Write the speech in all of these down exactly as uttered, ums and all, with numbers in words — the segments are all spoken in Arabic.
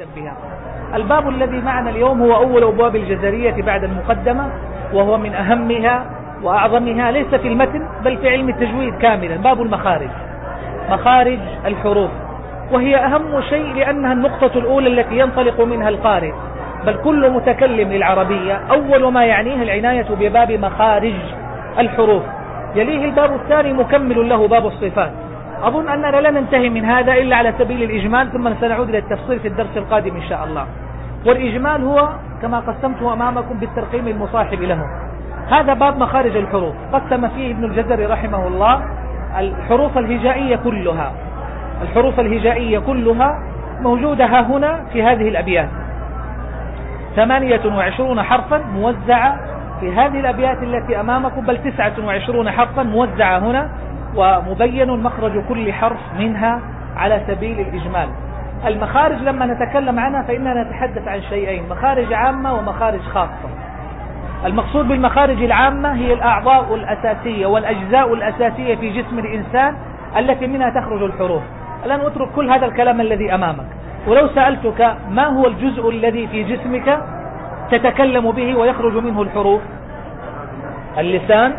بها. الباب الذي معنا اليوم هو أول أبواب الجزرية بعد المقدمة، وهو من أهمها وأعظمها ليس في المتن بل في علم التجويد كاملا، باب المخارج، مخارج الحروف، وهي أهم شيء لأنها النقطة الأولى التي ينطلق منها القارئ، بل كل متكلم للعربية أول ما يعنيه العناية بباب مخارج الحروف. يليه الباب الثاني مكمل له باب الصفات. أظن أننا لا ننتهي من هذا إلا على سبيل الإجمال، ثم سنعود إلى التفصيل في الدرس القادم إن شاء الله. والإجمال هو كما قسمته أمامكم بالترقيم المصاحب له. هذا باب مخارج الحروف، قسم فيه ابن الجزري رحمه الله الحروف الهجائية كلها. الحروف الهجائية كلها موجودة ها هنا في هذه الأبيات، ثمانية وعشرون حرفا موزعة في هذه الأبيات التي أمامكم، بل تسعة وعشرون حرفا موزعة هنا، ومبين مخرج كل حرف منها على سبيل الإجمال. المخارج لما نتكلم عنها فإننا نتحدث عن شيئين، مخارج عامة ومخارج خاصة. المقصود بالمخارج العامة هي الأعضاء الأساسية والأجزاء الأساسية في جسم الإنسان التي منها تخرج الحروف. الآن اترك كل هذا الكلام الذي أمامك، ولو سألتك ما هو الجزء الذي في جسمك تتكلم به ويخرج منه الحروف؟ اللسان،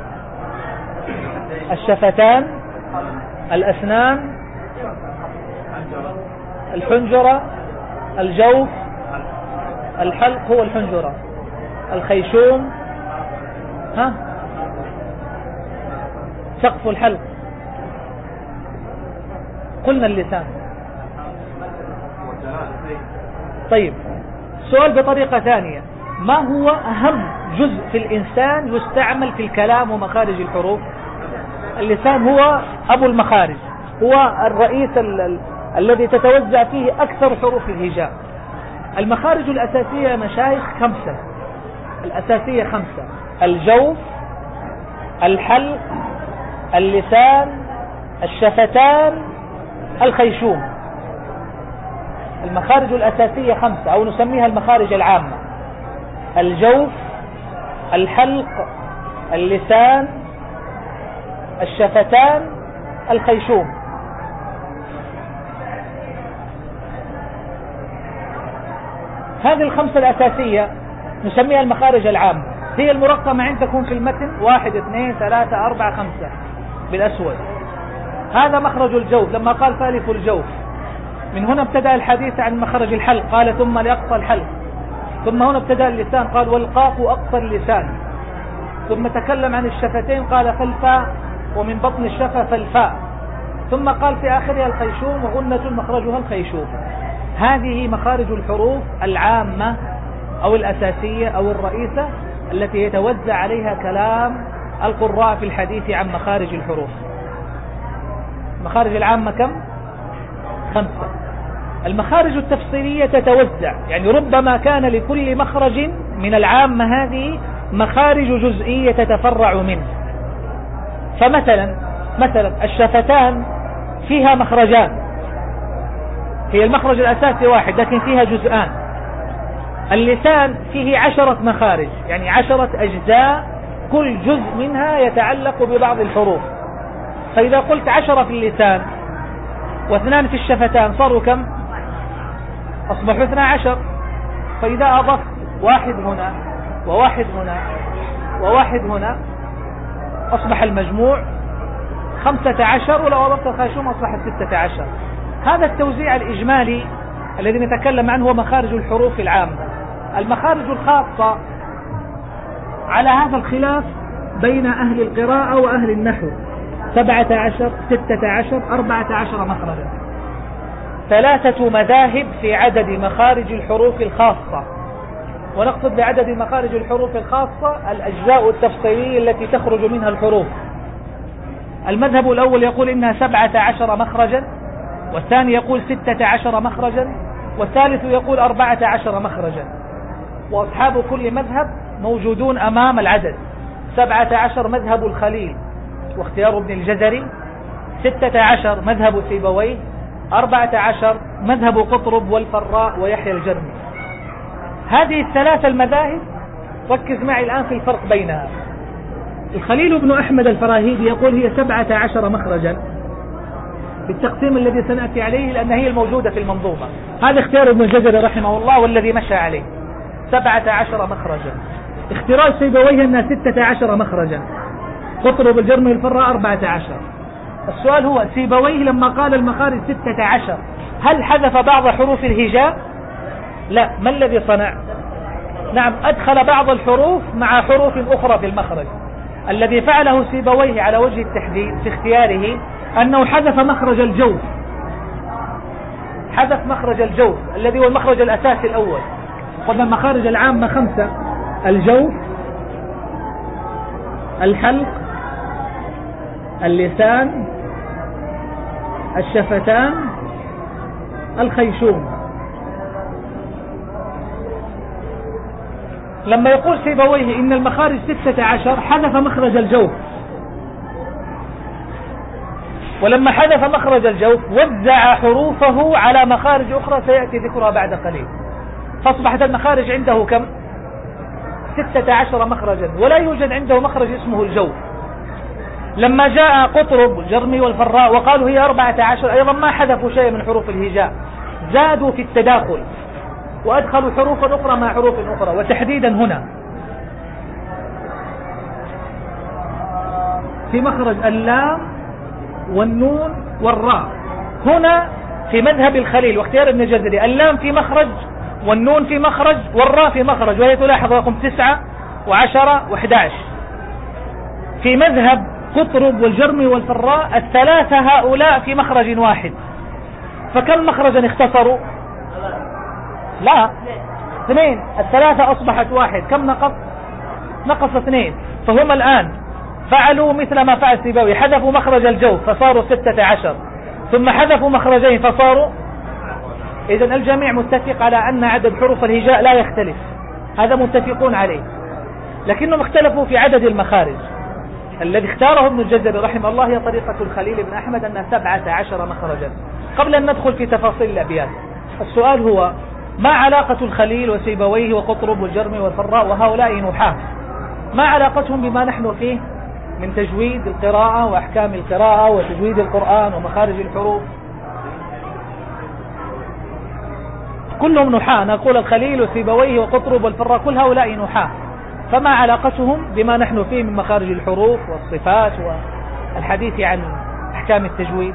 الشفتان، الأسنان، الحنجرة، الجوف، الحلق هو الحنجرة، الخيشوم، ها سقف الحلق، قلنا اللسان. طيب سؤال بطريقة ثانية، ما هو أهم جزء في الإنسان يستعمل في الكلام ومخارج الحروف؟ اللسان هو أبو المخارج، هو الرئيس ال ال الذي تتوزع فيه أكثر حروف الهجاء. المخارج الأساسية يا مشايخ خمسة، الأساسية خمسة: الجوف، الحلق، اللسان، الشفتان، الخيشوم. المخارج الأساسية خمسة، أو نسميها المخارج العامة: الجوف، الحلق، اللسان، الشفتان، الخيشوم. هذه الخمسة الأساسية نسميها المخارج العامة، هي المرقمة عندكم في المتن واحد اثنين ثلاثة أربعة خمسة بالأسود. هذا مخرج الجوف لما قال ثالث الجوف. من هنا ابتدأ الحديث عن مخرج الحلق، قال ثم لأقصى الحلق. ثم هنا ابتدأ اللسان، قال والقاف أقصى اللسان. ثم تكلم عن الشفتين، قال فالفاء، ومن بطن الشفة فالفاء. ثم قال في آخرها الخيشوم، وغنة مخرجها الخيشوم. هذه مخارج الحروف العامة أو الأساسية أو الرئيسة التي يتوزع عليها كلام القراء في الحديث عن مخارج الحروف. المخارج العامة كم؟ خمسة. المخارج التفصيلية تتوزع، يعني ربما كان لكل مخرج من العامة هذه مخارج جزئية تتفرع منه. فمثلا مثلا الشفتان فيها مخرجان، هي المخرج الأساسي واحد لكن فيها جزءان. اللسان فيه عشرة مخارج، يعني عشرة أجزاء، كل جزء منها يتعلق ببعض الحروف. فإذا قلت عشرة في اللسان واثنان في الشفتان صاروا كم؟ أصبحوا اثنا عشر. فإذا أضفت واحد هنا وواحد هنا وواحد هنا أصبح المجموع خمسة عشر، ولو أضفت الخيشوم أصبحت ستة عشر. هذا التوزيع الإجمالي الذي نتكلم عنه هو مخارج الحروف العامة. المخارج الخاصة على هذا الخلاف بين أهل القراءة وأهل النحو: سبعة عشر، ستة عشر، أربعة عشر مخرجا. ثلاثة مذاهب في عدد مخارج الحروف الخاصة. ونقصد بعدد مخارج الحروف الخاصة الأجزاء التفصيلية التي تخرج منها الحروف. المذهب الأول يقول إنها سبعة عشر مخرجا، والثاني يقول ستة عشر مخرجا، والثالث يقول أربعة عشر مخرجا. وأصحاب كل مذهب موجودون أمام العدد. سبعة عشر مذهب الخليل واختيار ابن الجزري، ستة عشر مذهب سيبويه، أربعة عشر مذهب قطرب والفراء ويحيى الجرمي. هذه الثلاثة المذاهب ركز معي الآن في الفرق بينها. الخليل بن أحمد الفراهيدي يقول هي سبعة عشر مخرجا، بالتقسيم الذي سنأتي عليه لأن هي الموجودة في المنظومة. هذا اختيار ابن الجزري رحمه الله والذي مشى عليه سبعة عشر مخرجا. اختراج سيبويه أنها ستة عشر مخرجا. قطرب الجرمي الفراء أربعة عشر. السؤال هو سيبويه لما قال المخارج ستة عشر هل حذف بعض حروف الهجاء؟ لا. ما الذي صنع؟ نعم، أدخل بعض الحروف مع حروف أخرى في المخرج. الذي فعله سيبويه على وجه التحديد في اختياره أنه حذف مخرج الجوف. حذف مخرج الجوف الذي هو المخرج الأساسي الأول. قلنا المخارج العامة خمسة: الجوف، الحلق، اللسان، الشفتان، الخيشوم. لما يقول سيبويه إن المخارج ستة عشر حذف مخرج الجوف، ولما حذف مخرج الجوف وزع حروفه على مخارج أخرى سيأتي ذكرها بعد قليل، فأصبحت المخارج عنده كم؟ ستة عشر مخرجا، ولا يوجد عنده مخرج اسمه الجوف. لما جاء قطرب الجرمي والفراء وقالوا هي أربعة عشر أيضا ما حذفوا شيء من حروف الهجاء، زادوا في التداخل وأدخلوا حروفا أخرى مع حروف أخرى. وتحديدا هنا في مخرج اللام والنون والراء، هنا في مذهب الخليل واختيار ابن الجزري اللام في مخرج والنون في مخرج والراء في مخرج، وهي تلاحظ رقم تسعة وعشرة وإحدى عشر. في مذهب قطرب والجرمي والفراء الثلاثة هؤلاء في مخرج واحد، فكم مخرجا اختصروا؟ لا، اثنين. الثلاثة أصبحت واحد، كم نقص؟ نقص اثنين. فهم الآن فعلوا مثل ما فعل سيبويه، حذفوا مخرج الجوف فصاروا ستة عشر، ثم حذفوا مخرجين فصاروا. إذن الجميع متفق على أن عدد حروف الهجاء لا يختلف، هذا متفقون عليه، لكنهم اختلفوا في عدد المخارج. الذي اختاره ابن الجزري رحمه الله هي طريقة الخليل بن أحمد أنها سبعة عشر مخرجا. قبل أن ندخل في تفاصيل الأبيات، السؤال هو ما علاقة الخليل وسيبويه وقطرب والجرمي والفراء وهؤلاء نحاة، ما علاقتهم بما نحن فيه من تجويد القراءة وأحكام القراءة وتجويد القرآن ومخارج الحروف؟ كلهم نحاة، نقول الخليل وسيبويه وقطرب والفراء كل هؤلاء نحاة، فما علاقتهم بما نحن فيه من مخارج الحروف والصفات والحديث عن أحكام التجويد؟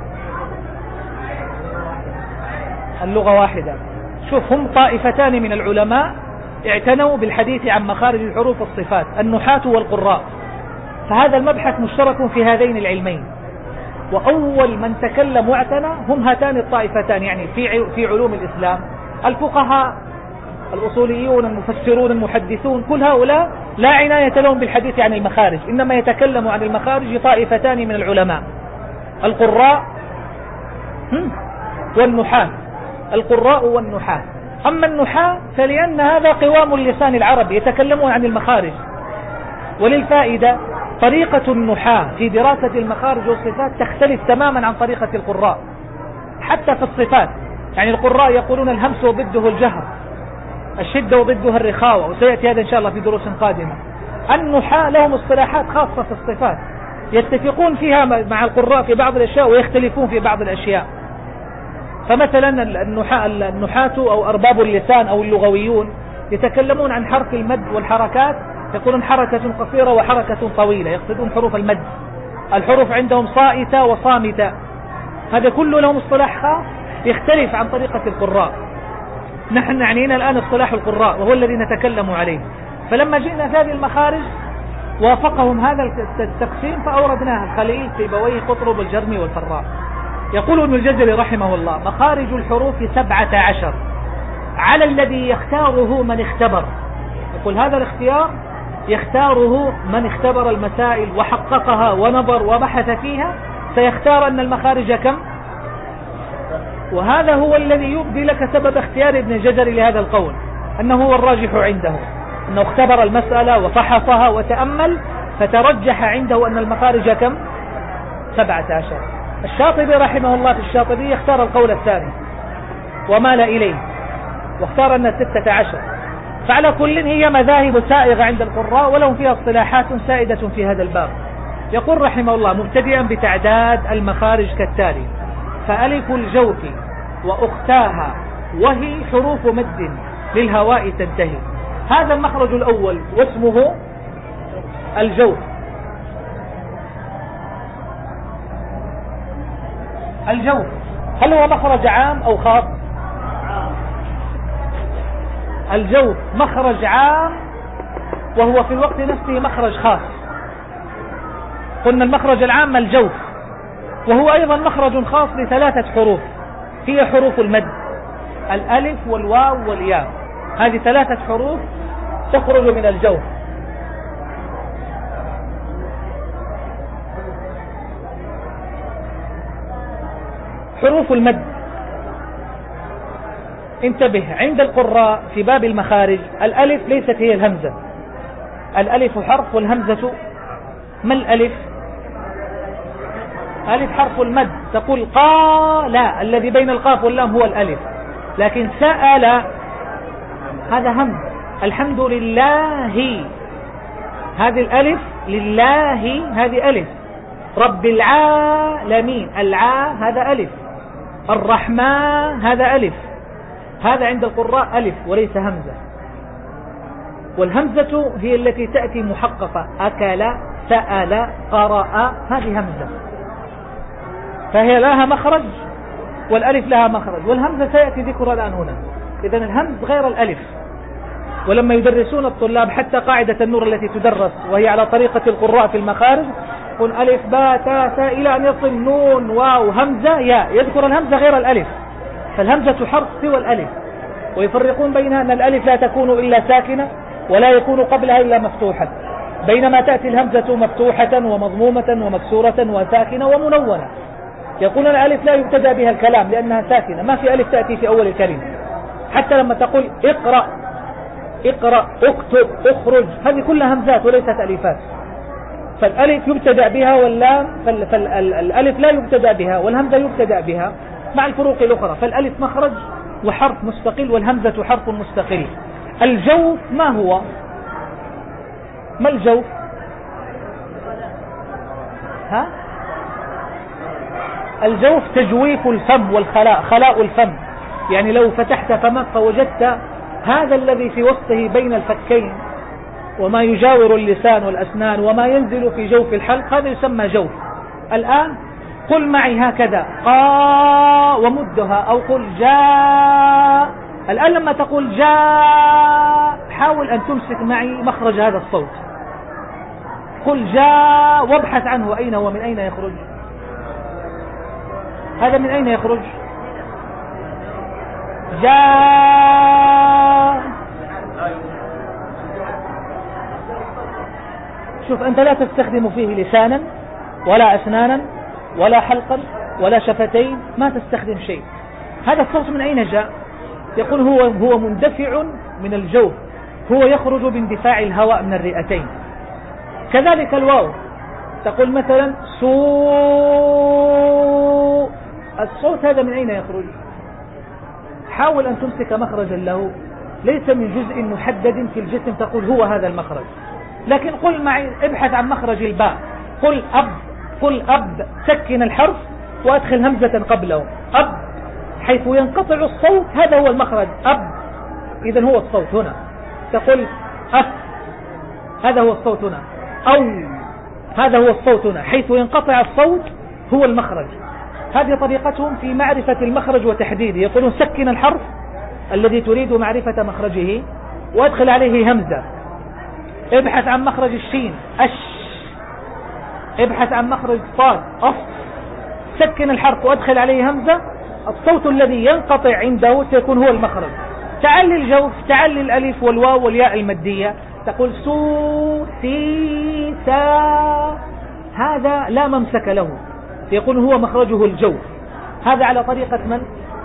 اللغة واحدة. شوف، هم طائفتان من العلماء اعتنوا بالحديث عن مخارج الحروف والصفات، النحاة والقراء، فهذا المبحث مشترك في هذين العلمين، وأول من تكلم واعتنى هم هاتان الطائفتان، يعني في في علوم الإسلام الفقهاء الأصوليون المفسرون المحدثون، كل هؤلاء لا عناية لهم بالحديث عن المخارج، إنما يتكلم عن المخارج طائفتان من العلماء، القراء والنحاة. القراء والنحاة. أما النحاة فلأن هذا قوام اللسان العربي، يتكلمون عن المخارج. وللفائدة طريقة النحاة في دراسة المخارج والصفات تختلف تماما عن طريقة القراء، حتى في الصفات. يعني القراء يقولون الهمس وضده الجهر، الشدة وضدها الرخاوة، وسيأتي هذا إن شاء الله في دروس قادمة. النحاة لهم اصطلاحات خاصة في الصفات يتفقون فيها مع القراء في بعض الأشياء ويختلفون في بعض الأشياء. فمثلا النحاة, النحاة أو أرباب اللسان أو اللغويون يتكلمون عن حرف المد والحركات، يقولون حركة قصيرة وحركة طويلة، يقصدون حروف المد. الحروف عندهم صائتة وصامتة، هذا كله لهم اصطلاح خاص يختلف عن طريقة القراء. نحن عنينا الآن اصطلاح القراء وهو الذي نتكلم عليه. فلما جئنا في هذه المخارج وافقهم هذا التقسيم فأوردناها: الخليل، سيبويه، قطرب، الجرمي والفراء. يقول ابن الجزري رحمه الله: مخارج الحروف سبعة عشر على الذي يختاره من اختبر. يقول هذا الاختيار يختاره من اختبر المسائل وحققها ونظر وبحث فيها، سيختار أن المخارج كم؟ وهذا هو الذي يبدي لك سبب اختيار ابن الجزري لهذا القول، أنه هو الراجح عنده، أنه اختبر المسألة وفحصها وتأمل فترجح عنده أن المخارج كم؟ سبعة عشر. الشاطبي رحمه الله في الشاطبي اختار القول الثاني ومال إليه واختار أن ستة عشر. فعلى كل هي مذاهب سائغة عند القراء ولهم فيها اصطلاحات سائدة في هذا الباب. يقول رحمه الله مبتدئا بتعداد المخارج كالتالي: فألف الجوف وأختاها وهي حروف مد للهواء تنتهي. هذا المخرج الأول واسمه الجوف. الجوف هل هو مخرج عام أو خاص؟ الجوف مخرج عام وهو في الوقت نفسه مخرج خاص. قلنا المخرج العام الجوف، وهو أيضا مخرج خاص لثلاثة حروف هي حروف المد، الألف والواو والياء. هذه ثلاثة حروف تخرج من الجوف. حروف المد انتبه، عند القراء في باب المخارج الألف ليست هي الهمزة، الألف حرف والهمزة. ما الألف؟ ألف حرف المد، تقول قال، الذي بين القاف واللام هو الألف. لكن سأل هذا همز. الحمد لله هذه الألف، لله هذه ألف. رب العالمين العا هذا ألف. الرحمن هذا ألف. هذا عند القراء ألف وليس همزة. والهمزة هي التي تأتي محققة، أكل، سأل، قرأ، هذه همزة، فهي لها مخرج والألف لها مخرج، والهمزة سيأتي ذكر الآن هنا. إذن الهمز غير الألف. ولما يدرسون الطلاب حتى قاعدة النور التي تدرس وهي على طريقة القراء في المخارج، قل ألف باء تاء ثاء إلى أن يصل نون واو همزة ياء، يذكر الهمزة غير الألف. فالهمزة حرف سوى الألف، ويفرقون بينها أن الألف لا تكون إلا ساكنة ولا يكون قبلها إلا مفتوحة، بينما تأتي الهمزة مفتوحة ومضمومة ومكسورة وساكنة ومنونة. يقول الألف لا يبتدأ بها الكلام لأنها ساكنة، ما في ألف تأتي في أول الكلمة. حتى لما تقول اقرأ، اقرأ، اكتب، اخرج، هذه كلها همزات وليست ألفات. فالألف يبتدأ بها واللام، فالألف لا يبتدأ بها والهمزة يبتدأ بها مع الفروق الأخرى. فالألف مخرج وحرف مستقل، والهمزة حرف مستقل. الجوف ما هو؟ ما الجوف؟ ها؟ الجوف تجويف الفم والخلاء، خلاء الفم. يعني لو فتحت فمك فوجدت هذا الذي في وسطه بين الفكين وما يجاور اللسان والأسنان وما ينزل في جوف الحلق، هذا يسمى جوف. الآن قل معي هكذا قا ومدها، أو قل جاء. الآن لما تقول جاء حاول أن تمسك معي مخرج هذا الصوت. قل جاء وابحث عنه أين هو، من أين يخرج؟ هذا من أين يخرج؟ جاء. شوف أنت لا تستخدم فيه لسانا ولا أسنانا ولا حلقا ولا شفتين، ما تستخدم شيء. هذا الصوت من أين جاء؟ يقول هو هو مندفع من الجوف، هو يخرج باندفاع الهواء من الرئتين. كذلك الواو، تقول مثلا سوء، الصوت هذا من أين يخرج؟ حاول أن تمسك مخرجا له، ليس من جزء محدد في الجسم تقول هو هذا المخرج. لكن قل معي، ابحث عن مخرج الباء. قل أب، قل أب، سكن الحرف وأدخل همزة قبله. أب، حيث ينقطع الصوت هذا هو المخرج، أب، إذن هو الصوت هنا. تقول أف، هذا هو الصوت هنا. أو، هذا هو الصوت هنا، حيث ينقطع الصوت هو المخرج. هذه طريقتهم في معرفة المخرج وتحديده. يقولون سكن الحرف الذي تريد معرفة مخرجه وادخل عليه همزة. ابحث عن مخرج الشين، أش. ابحث عن مخرج صاد، أص. سكن الحرف وادخل عليه همزة، الصوت الذي ينقطع عنده سيكون هو المخرج. تعال الجوف، تعال الألف والواو والياء المادية، تقول سو، سي، سا، هذا لا ممسك له، يقول هو مخرجه الجوف. هذا على طريقة من؟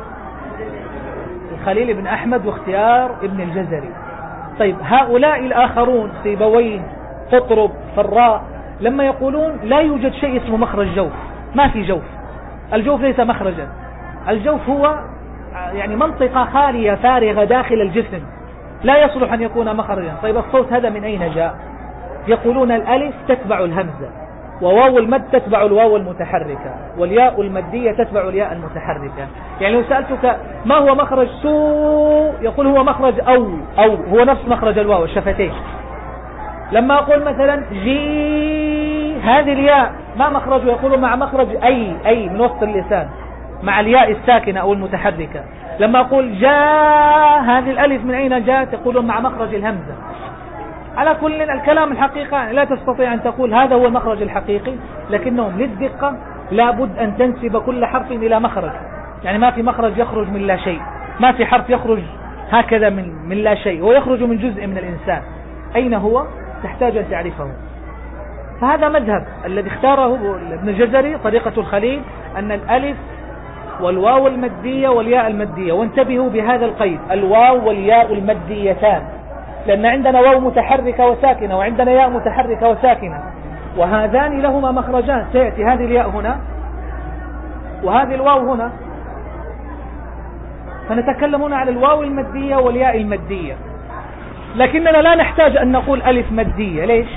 الخليل بن أحمد واختيار ابن الجزري. طيب هؤلاء الآخرون سيبويه، قطرب، فراء، لما يقولون لا يوجد شيء اسمه مخرج جوف، ما في جوف. الجوف ليس مخرجا، الجوف هو يعني منطقة خالية فارغة داخل الجسم لا يصلح أن يكون مخرجا. طيب الصوت هذا من أين جاء؟ يقولون الألف تتبع الهمزة، وواو المد تتبع الواو المتحركة، والياء المدية تتبع الياء المتحركة. يعني لو سألتك ما هو مخرج سو، يقول هو مخرج أو أو هو نفس مخرج الواو الشفتين. لما أقول مثلا جي، هذه الياء ما مخرجه؟ يقول مع مخرج أي أي من وسط اللسان مع الياء الساكنة أو المتحركة. لما أقول جاء، هذه الألف من أين جاءت؟ يقولون مع مخرج الهمزة. على كل الكلام الحقيقة لا تستطيع أن تقول هذا هو المخرج الحقيقي، لكنهم للدقة لابد أن تنسب كل حرف إلى مخرج. يعني ما في مخرج يخرج من لا شيء، ما في حرف يخرج هكذا من, من لا شيء، هو يخرج من جزء من الإنسان. أين هو؟ تحتاج أن تعرفه. فهذا مذهب الذي اختاره ابن الجزري طريقة الخليل، أن الألف والواو المدية والياء المدية، وانتبهوا بهذا القيد، الواو والياء المديتان، لأن عندنا واو متحركة وساكنة وعندنا ياء متحركة وساكنة، وهذان لهما مخرجان. سيأتي هذه الياء هنا وهذه الواو هنا، فنتكلم هنا على الواو المدية والياء المدية، لكننا لا نحتاج أن نقول ألف مدية. ليش؟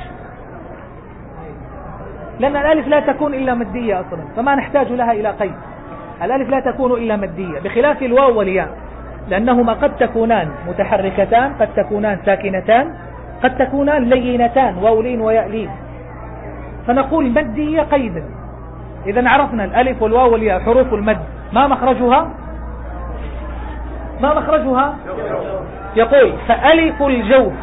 لأن الألف لا تكون إلا مدية أصلا، فما نحتاج لها إلى قيد. الألف لا تكون إلا مدية، بخلاف الواو والياء، لأنهما قد تكونان متحركتان، قد تكونان ساكنتان، قد تكونان لينتان، واو لين وياء لين، فنقول مدية قيدا. إذا عرفنا الألف والواو والياء حروف المد، ما مخرجها؟ ما مخرجها؟ يقول فألف الجوف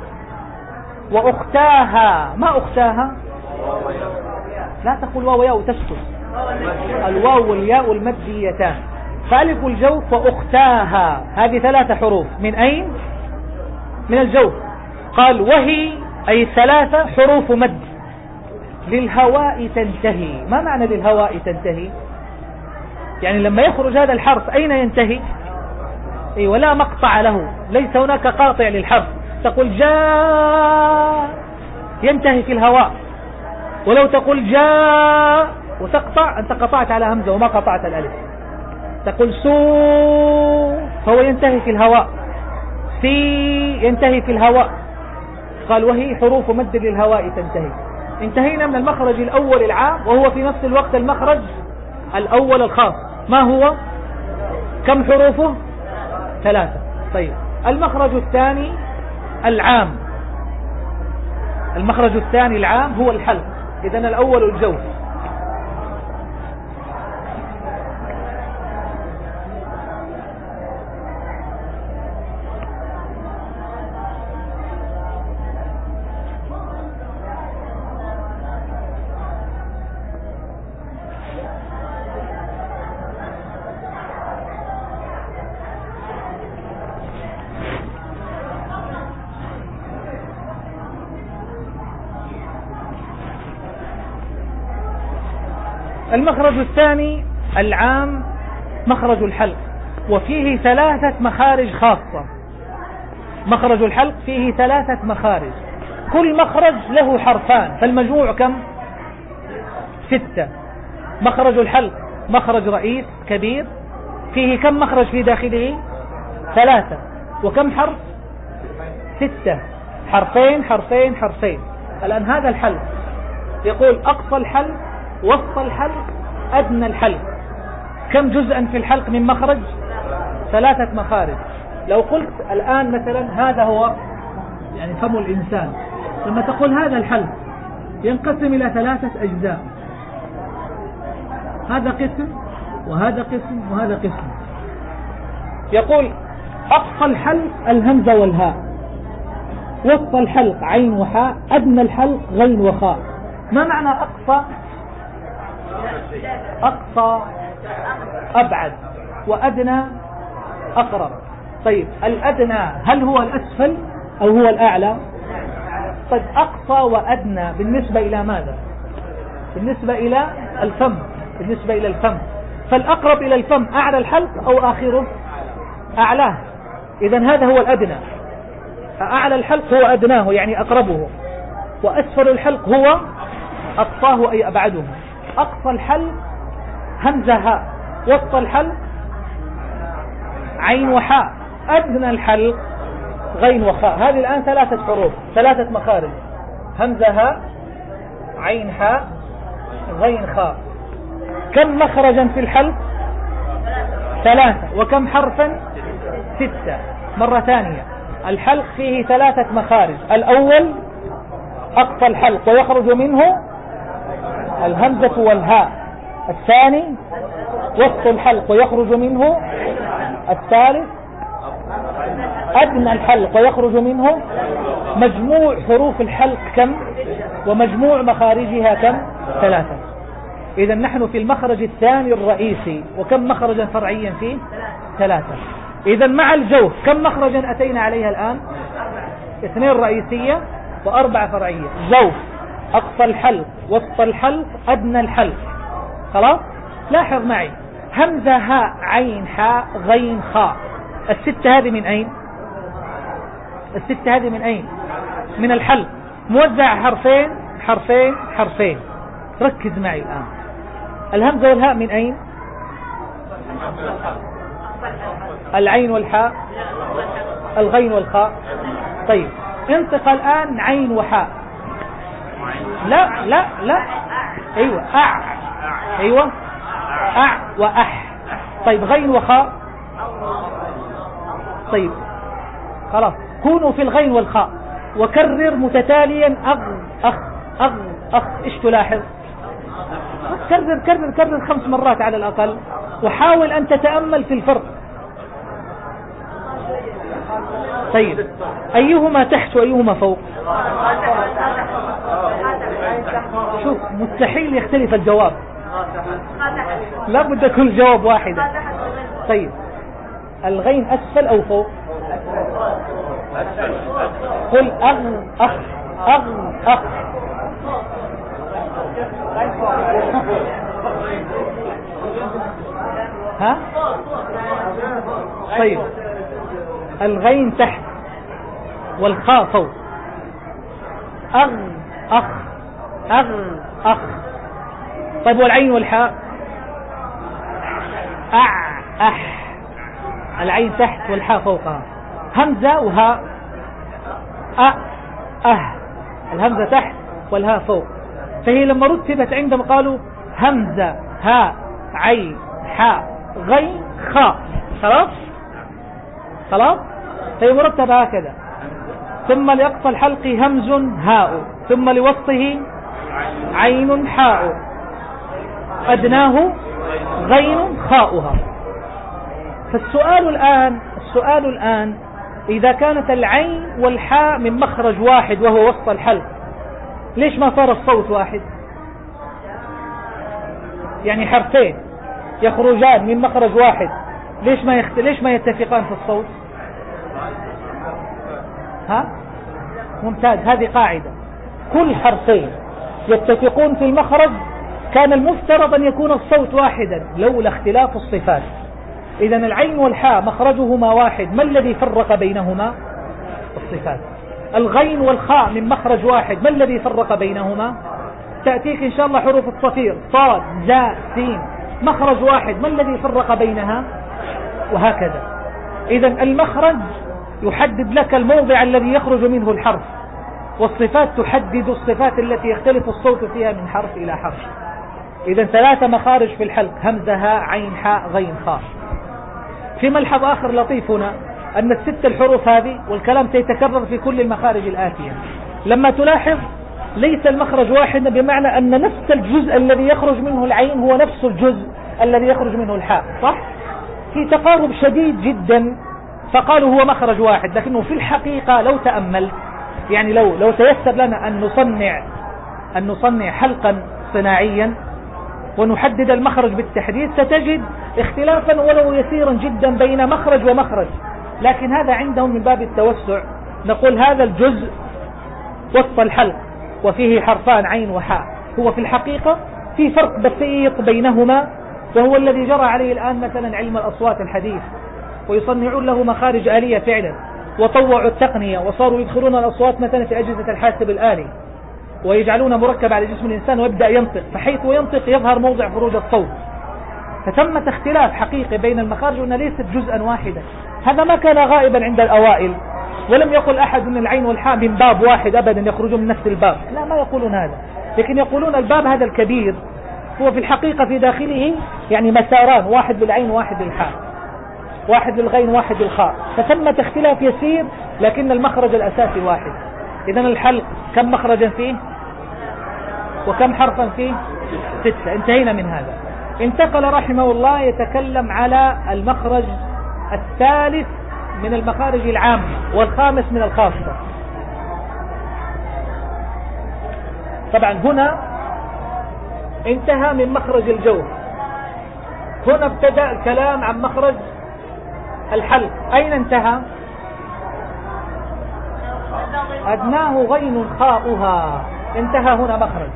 وأختاها. ما أختاها؟ لا تقول واو وياء وتسكت، الواو والياء المديتان. فألف الجوف وأختاها، هذه ثلاثة حروف. من أين؟ من الجوف. قال وهي أي ثلاثة حروف مد للهواء تنتهي. ما معنى للهواء تنتهي؟ يعني لما يخرج هذا الحرف أين ينتهي؟ أي ولا مقطع له، ليس هناك قاطع للحرف. تقول جاء ينتهي في الهواء، ولو تقول جاء وتقطع أنت قطعت على همزة وما قطعت الألف. تقول سو فهو ينتهي في الهواء، سي ينتهي في الهواء. قال وهي حروف مد للهواء تنتهي. انتهينا من المخرج الأول العام، وهو في نفس الوقت المخرج الأول الخاص. ما هو؟ كم حروفه؟ ثلاثة. طيب المخرج الثاني العام، المخرج الثاني العام هو الحلق. إذن الأول الجوف. المخرج الثاني العام مخرج الحلق، وفيه ثلاثة مخارج خاصة. مخرج الحلق فيه ثلاثة مخارج، كل مخرج له حرفان، فالمجموع كم؟ ستة. مخرج الحلق مخرج رئيس كبير، فيه كم مخرج في داخله؟ ثلاثة. وكم حرف؟ ستة. حرفين حرفين حرفين. الآن هذا الحلق يقول أقصى الحلق، وسط الحلق، أدنى الحلق. كم جزءا في الحلق من مخرج؟ ثلاثة مخارج. لو قلت الآن مثلا هذا هو يعني فم الإنسان، لما تقول هذا الحلق ينقسم إلى ثلاثة أجزاء، هذا قسم وهذا قسم وهذا قسم. يقول أقصى الحلق الهمزة والهاء، وسط الحلق عين وحاء، أدنى الحلق غين وخاء. ما معنى أقصى؟ أقصى أبعد، وأدنى أقرب. طيب الأدنى هل هو الأسفل أو هو الأعلى؟ طيب أقصى وأدنى بالنسبة إلى ماذا؟ بالنسبة إلى الفم، بالنسبة إلى الفم. فالأقرب إلى الفم أعلى الحلق أو آخره؟ أعلاه. إذن هذا هو الأدنى. أعلى الحلق هو أدناه يعني أقربه، وأسفل الحلق هو أقصاه أي أبعده. أقصى الحلق همزة هاء، وسط الحلق عين وحاء، أدنى الحلق غين وخاء. هذه الآن ثلاثة حروف، ثلاثة مخارج: همزة هاء، عين حاء، غين خاء. كم مخرجا في الحلق؟ ثلاثة. وكم حرفا؟ ستة. مرة ثانية، الحلق فيه ثلاثة مخارج. الأول أقصى الحلق ويخرج منه الهمزة والهاء. الثاني وسط الحلق ويخرج منه. الثالث أدنى الحلق ويخرج منه. مجموع حروف الحلق كم؟ ومجموع مخارجها كم؟ ثلاثة. إذا نحن في المخرج الثاني الرئيسي. وكم مخرجا فرعيا فيه؟ ثلاثة. إذا مع الجوف كم مخرجا أتينا عليها الآن؟ اثنين رئيسية وأربعة فرعية. جوف، أقصى الحلق، وسط الحلق، أدنى الحلق. خلاص؟ لاحظ معي، همزة هاء عين حاء غين خاء. الستة هذه من أين؟ الستة هذه من أين؟ من الحلق. موزع حرفين حرفين حرفين. ركز معي الآن، الهمزة والهاء من أين؟ العين والحاء، الغين والخاء. طيب انطق الآن عين وحاء. لا لا لا ايوه أع. ايوه أع وأح. طيب غين وخاء. طيب خلاص، كونوا في الغين والخاء وكرر متتاليا أغ أخ أغ أخ. إيش تلاحظ؟ كرر كرر كرر خمس مرات على الأقل، وحاول أن تتأمل في الفرق. طيب أيهما تحت وأيهما فوق؟ شوف، مستحيل يختلف الجواب، لا بد يكون الجواب واحدا. طيب الغين أسفل أو فوق؟ قل أغ أخ أغ أخ. ها؟ طيب الغين تحت والخاء فوق. أغ أخ أغ أخ. طيب والعين والحاء؟ أع أح. العين تحت والحاء فوقها. همزة وهاء أ أه. الهمزة تحت والهاء فوق. فهي لما رتبت عندما قالوا همزة هاء عين حاء غين خاء، خلاص خلاص، فهي مرتبة هكذا. ثم لأقصى الحلق همز هاء، ثم لوسطه عين حاء، أدناه غين خاؤها. فالسؤال الآن السؤال الآن إذا كانت العين والحاء من مخرج واحد وهو وسط الحلق، ليش ما صار الصوت واحد؟ يعني حرفين يخرجان من مخرج واحد، ليش ما يخت... ليش ما يتفقان في الصوت؟ ها؟ ممتاز. هذه قاعدة، كل حرفين يتفقون في المخرج كان المفترض أن يكون الصوت واحدا لولا اختلاف الصفات. إذن العين والحاء مخرجهما واحد، ما الذي فرق بينهما؟ الصفات. الغين والخاء من مخرج واحد، ما الذي فرق بينهما؟ تأتيك إن شاء الله حروف الصفير، صاد زاء سين، مخرج واحد، ما الذي فرق بينها؟ وهكذا. إذن المخرج يحدد لك الموضع الذي يخرج منه الحرف، والصفات تحدد الصفات التي يختلف الصوت فيها من حرف إلى حرف. إذن ثلاثة مخارج في الحلق، همزة هاء عين حاء غين خاء. في ملحظ آخر لطيف هنا، أن الست الحروف هذه والكلام سيتكرر في كل المخارج الآتية. لما تلاحظ ليس المخرج واحدا، بمعنى أن نفس الجزء الذي يخرج منه العين هو نفس الجزء الذي يخرج منه الحاء، صح؟ في تقارب شديد جدا، فقالوا هو مخرج واحد، لكنه في الحقيقة لو تأمل، يعني لو لو تيسر لنا أن نصنع أن نصنع حلقا صناعيا ونحدد المخرج بالتحديد، ستجد اختلافا ولو يسيرا جدا بين مخرج ومخرج، لكن هذا عندهم من باب التوسع. نقول هذا الجزء وسط الحلق وفيه حرفان عين وحاء، هو في الحقيقة في فرق بسيط بينهما، وهو الذي جرى عليه الآن مثلا علم الأصوات الحديث، ويصنعون له مخارج آلية فعلا، وطوعوا التقنية وصاروا يدخلون الأصوات مثلا في أجهزة الحاسب الآلي، ويجعلون مركب على جسم الإنسان ويبدأ ينطق، فحيث ينطق يظهر موضع خروج الصوت. فتمت اختلاف حقيقي بين المخارج، وأنها ليست جزءا واحدا. هذا ما كان غائبا عند الأوائل، ولم يقل أحد من العين والحاء من باب واحد أبدا يخرجون من نفس الباب، لا، ما يقولون هذا، لكن يقولون الباب هذا الكبير هو في الحقيقة في داخله يعني مساران، واحد للعين واحد للحاء، واحد للغين واحد للخاء، فثمة اختلاف يسير لكن المخرج الأساسي واحد. إذن الحلق كم مخرجا فيه وكم حرفا فيه؟ ستة. انتهينا من هذا. انتقل رحمه الله يتكلم على المخرج الثالث من المخارج العامة والخامس من الخاصة. طبعا هنا انتهى من مخرج الجوف، هنا ابتدأ الكلام عن مخرج الحلق. أين انتهى؟ أدناه غين خاؤها، انتهى هنا مخرج،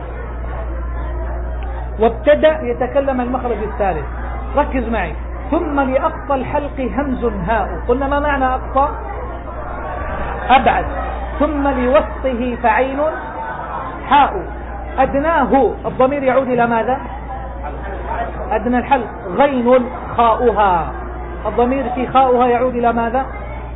وابتدأ يتكلم المخرج الثالث. ركز معي. ثم لأقصى الحلق همز هاء، قلنا ما معنى أقصى؟ أبعد. ثم لوسطه فعين حاء. أدناه الضمير يعود إلى ماذا؟ أدنى الحلق. غين خاؤها، الضمير في خاؤها يعود إلى ماذا؟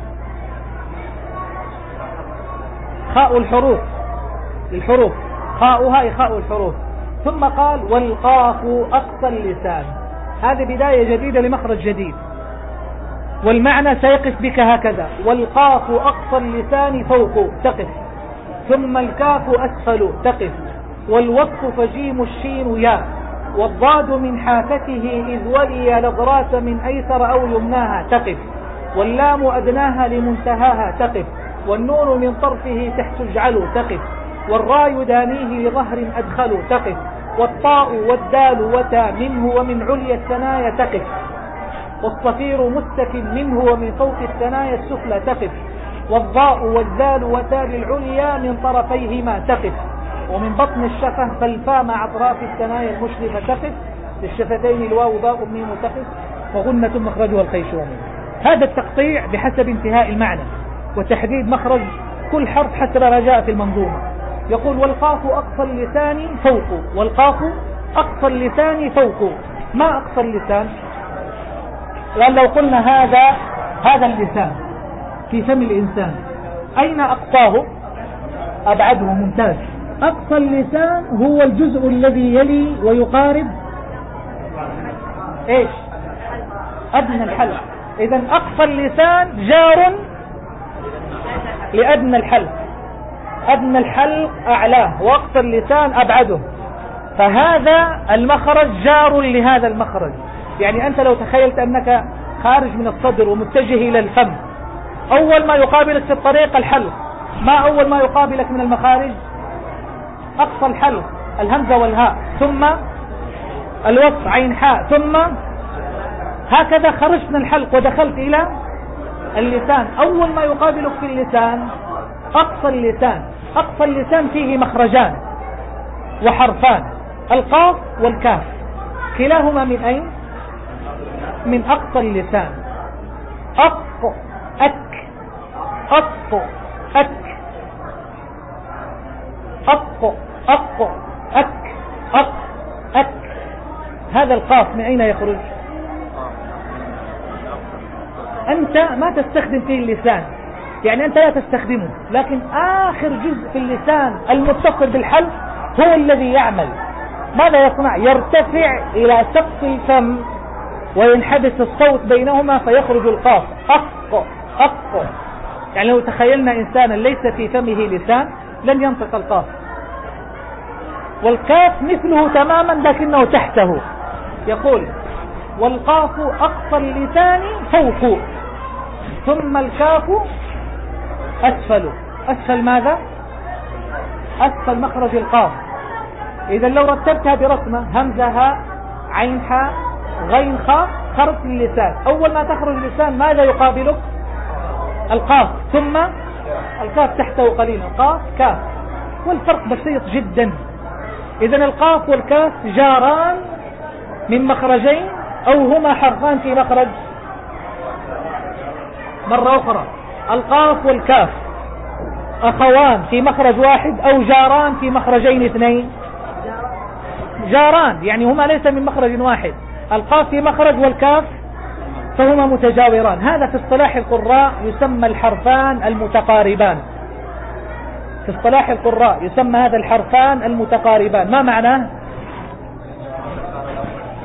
خاء الحروف، للحروف خاؤها أي خاء الحروف. ثم قال والقاف أقصى اللسان، هذه بداية جديدة لمخرج جديد، والمعنى سيقف بك هكذا: والقاف أقصى اللسان فوق تقف، ثم الكاف أسفل تقف، والوصف فجيم الشين ياء، والضاد من حافته إذ ولي لضراس من أيسر أو يمناها تقف، واللام أدناها لمنتهاها تقف، والنون من طرفه تحت اجعلوا تقف، والراء يدانيه لظهر أدخلوا تقف، والطاء والدال وتا منه ومن عليا الثنايا تقف، والصفير مستكن منه ومن فوق الثنايا السفلى تقف، والضاء والذال وتا للعليا من طرفيهما تقف، ومن بطن الشفة فالفاء مع أطراف الثنايا المشرفة تقف، للشفتين الواو ضاء ميم تقف، وغنة مخرجها الخيشومي. هذا التقطيع بحسب انتهاء المعنى وتحديد مخرج كل حرف حسب ما جاء في المنظومة. يقول والقاف أقصى اللسان فوق، والقاف أقصى اللسان فوق. ما أقصى اللسان؟ لأن لو قلنا هذا هذا اللسان في فم الإنسان، أين أقصاه؟ أبعده. ممتاز. أقصى اللسان هو الجزء الذي يلي ويقارب إيش؟ أدنى الحلق. إذن أقصى اللسان جار لأدنى الحلق، أدنى الحلق أعلاه وأقصى اللسان أبعده، فهذا المخرج جار لهذا المخرج. يعني أنت لو تخيلت أنك خارج من الصدر ومتجه إلى الفم، أول ما يقابلك في الطريق الحلق، ما أول ما يقابلك من المخارج؟ أقصى الحلق الهمزة والهاء، ثم الوسط عين حاء، ثم هكذا خرجت من الحلق ودخلت إلى اللسان. أول ما يقابلك في اللسان أقصى اللسان. أقصى اللسان فيه مخرجان وحرفان، القاف والكاف، كلاهما من أين؟ من أقصى اللسان. أق أك أق أك أق أق أك أق أك. هذا القاف من أين يخرج؟ أنت ما تستخدم فيه اللسان، يعني أنت لا تستخدمه، لكن آخر جزء في اللسان المتصل بالحلق هو الذي يعمل. ماذا يصنع؟ يرتفع إلى سقف الفم وينحبس الصوت بينهما فيخرج القاف. أق أق. يعني لو تخيلنا إنسانا ليس في فمه لسان لن ينطق القاف. والكاف مثله تماما لكنه تحته. يقول والقاف أقصى اللسان فوق، ثم الكاف أسفل. أسفل ماذا؟ أسفل مخرج القاف. إذا لو رتبتها برسمة: همزة هاء عين حاء غين خاء، خرجت اللسان. أول ما تخرج اللسان ماذا يقابلك؟ القاف، ثم الكاف تحته قليلا، قاف كاف، والفرق بسيط جدا. إذا القاف والكاف جاران من مخرجين أو هما حرفان في مخرج. مرة أخرى، القاف والكاف أخوان في مخرج واحد أو جاران في مخرجين اثنين؟ جاران، يعني هما ليس من مخرج واحد. القاف في مخرج والكاف فهما متجاوران. هذا في اصطلاح القراء يسمى الحرفان المتقاربان. في اصطلاح القراء يسمى هذا الحرفان المتقاربان. ما معناه؟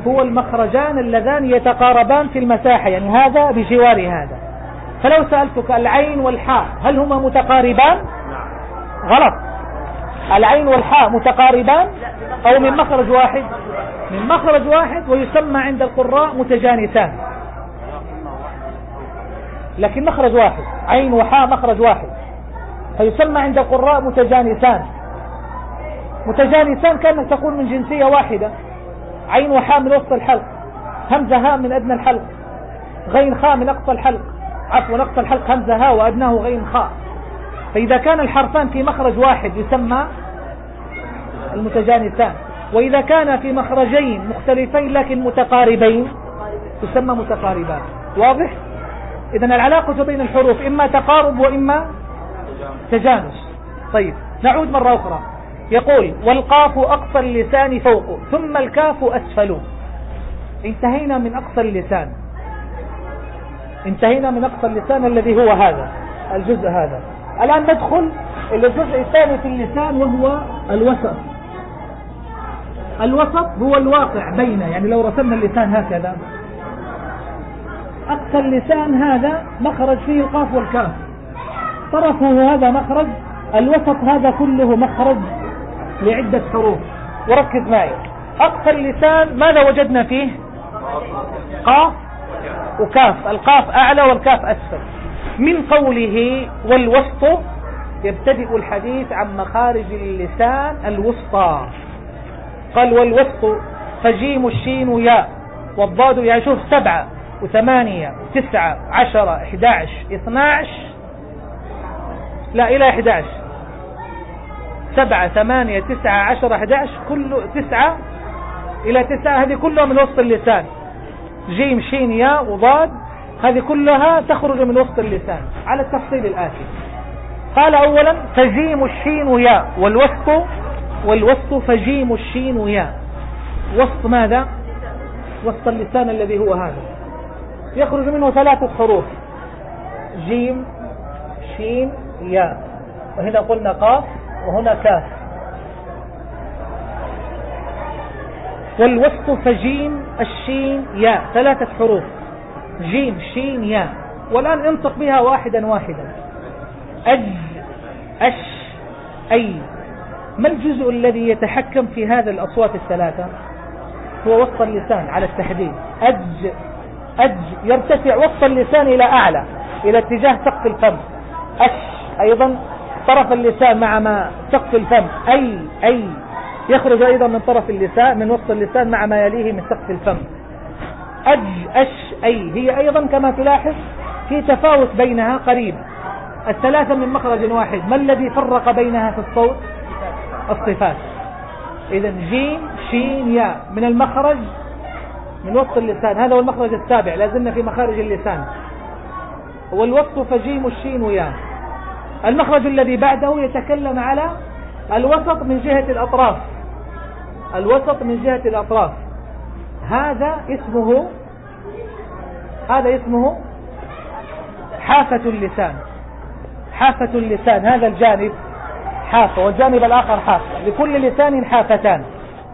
هو المخرجان اللذان يتقاربان في المساحة، يعني هذا بجوار هذا. فلو سألتك العين والحاء هل هما متقاربان؟ غلط. العين والحاء متقاربان أو من مخرج واحد؟ من مخرج واحد، ويسمى عند القراء متجانسان، لكن مخرج واحد، عين وحاء مخرج واحد، فيسمى عند القراء متجانسان. متجانسان كأنك تقول من جنسية واحدة، عين وحاء من وسط الحلق، همزة هاء من أدنى الحلق، غين خاء من أقصى الحلق، عفوا أقصى الحلق همزة هاء وأدناه غين خاء. فإذا كان الحرفان في مخرج واحد يسمى المتجانسان، وإذا كان في مخرجين مختلفين لكن متقاربين يسمى متقاربان. واضح؟ إذن العلاقة بين الحروف إما تقارب وإما تجانس. طيب نعود مرة أخرى. يقول والقاف أقصى اللسان فوق ثم الكاف أسفل. انتهينا من أقصى اللسان، انتهينا من أقصى اللسان الذي هو هذا الجزء هذا. الآن ندخل إلى الجزء الثاني في اللسان وهو الوسط. الوسط هو الواقع بين، يعني لو رسمنا اللسان هكذا، أقصى اللسان هذا مخرج فيه القاف والكاف، طرفه هذا مخرج، الوسط هذا كله مخرج لعدة حروف. وركز معي، أقصى اللسان ماذا وجدنا فيه؟ قاف وكاف، القاف أعلى والكاف أسفل. من قوله والوسط يبتدئ الحديث عن مخارج اللسان الوسطى. قال والوسط فجيم الشين ياء والضاد، يعني شوف سبعة وثمانية وتسعة عشرة احدى عشر اثنى عشر، لا إلى احدى عشر، سبعة ثمانية تسعة عشرة احدى عشر، كله تسعة إلى تسعة، هذه كلها من وسط اللسان. جيم شين ياء وضاد هذه كلها تخرج من وسط اللسان على التفصيل الآتي. قال أولا فجيم الشين ياء والوسط، والوسط فجيم الشين ياء. وسط ماذا؟ وسط اللسان الذي هو هذا، يخرج منه ثلاثة حروف، جيم شين ياء، وهنا قلنا قاف وهنا كاف. والوسط فجيم الشين ياء، ثلاثة حروف، جيم شين ياء. والآن انطق بها واحدا واحدا. أج أش أي. ما الجزء الذي يتحكم في هذا الأصوات الثلاثة؟ هو وسط اللسان على التحديد. أج أج يرتفع وسط اللسان إلى أعلى، إلى اتجاه سقف الفم. أش أيضا طرف اللسان مع ما سقف الفم. أي أي يخرج أيضا من طرف اللسان، من وسط اللسان مع ما يليه من سقف الفم. أج أش أي هي أيضا كما تلاحظ في تفاوت بينها قريب، الثلاثة من مخرج واحد. ما الذي فرق بينها في الصوت؟ الصفات. إذن جيم شين ياء من المخرج من وسط اللسان، هذا هو المخرج السابع، لازلنا في مخارج اللسان. والوسط فجيم الشين ياء. المخرج الذي بعده يتكلم على الوسط من جهة الأطراف، الوسط من جهة الأطراف، هذا اسمه هذا اسمه حافة اللسان. حافة اللسان هذا الجانب حافة والجانب الآخر حافة، لكل لسان حافتان.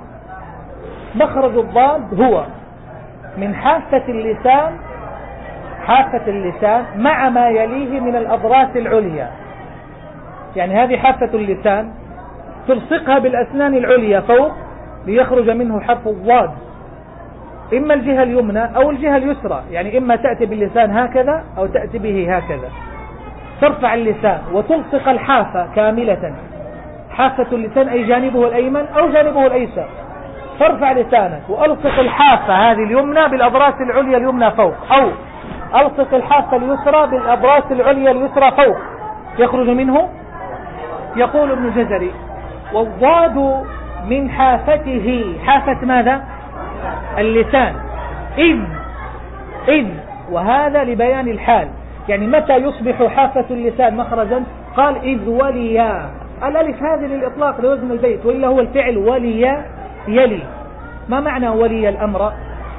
مخرج الضاد هو من حافة اللسان، حافة اللسان مع ما يليه من الأضراس العليا، يعني هذه حافة اللسان تلصقها بالأسنان العليا فوق ليخرج منه حرف الضاد، إما الجهة اليمنى أو الجهة اليسرى، يعني إما تأتي باللسان هكذا أو تأتي به هكذا. ترفع اللسان وتلصق الحافة كاملة، حافة اللسان أي جانبه الأيمن أو جانبه الأيسر. ترفع لسانك وألصق الحافة هذه اليمنى بالأضراس العليا اليمنى فوق، أو ألصق الحافة اليسرى بالأضراس العليا اليسرى فوق، يخرج منه. يقول ابن جزري والضاد من حافته، حافة ماذا؟ اللسان. إذ إذ وهذا لبيان الحال، يعني متى يصبح حافة اللسان مخرجا؟ قال إذ وليا. الألف هذه للإطلاق لوزن البيت، وإلا هو الفعل وليا يلي. ما معنى ولي الأمر؟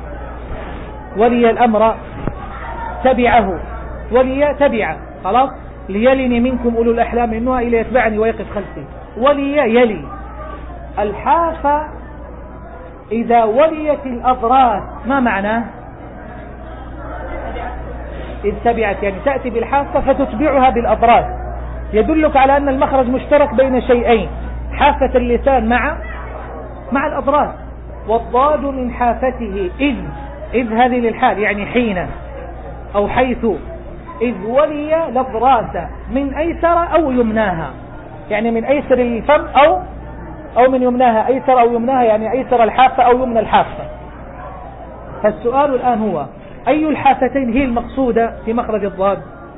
ولي الأمر تبعه، ولي تبع، خلاص. ليلني منكم أولو الأحلام النهى إلى يتبعني ويقف خلفي. ولي يلي. الحافة إذا وليت الأضراس ما معناه؟ إذ تبعت يعني تأتي بالحافة فتتبعها بالأضراس، يدلك على أن المخرج مشترك بين شيئين، حافة اللسان مع مع الأضراس. والضاد من حافته إذ، إذ هذه للحال يعني حين أو حيث، إذ ولي الأضراس من أيسر أو يمناها، يعني من أيسر الفم أو أو من يمناها، أيسر أو يمناها يعني أيسر الحافة أو يمنى الحافة. فالسؤال الآن هو أي الحافتين هي المقصودة في مخرج الضاد؟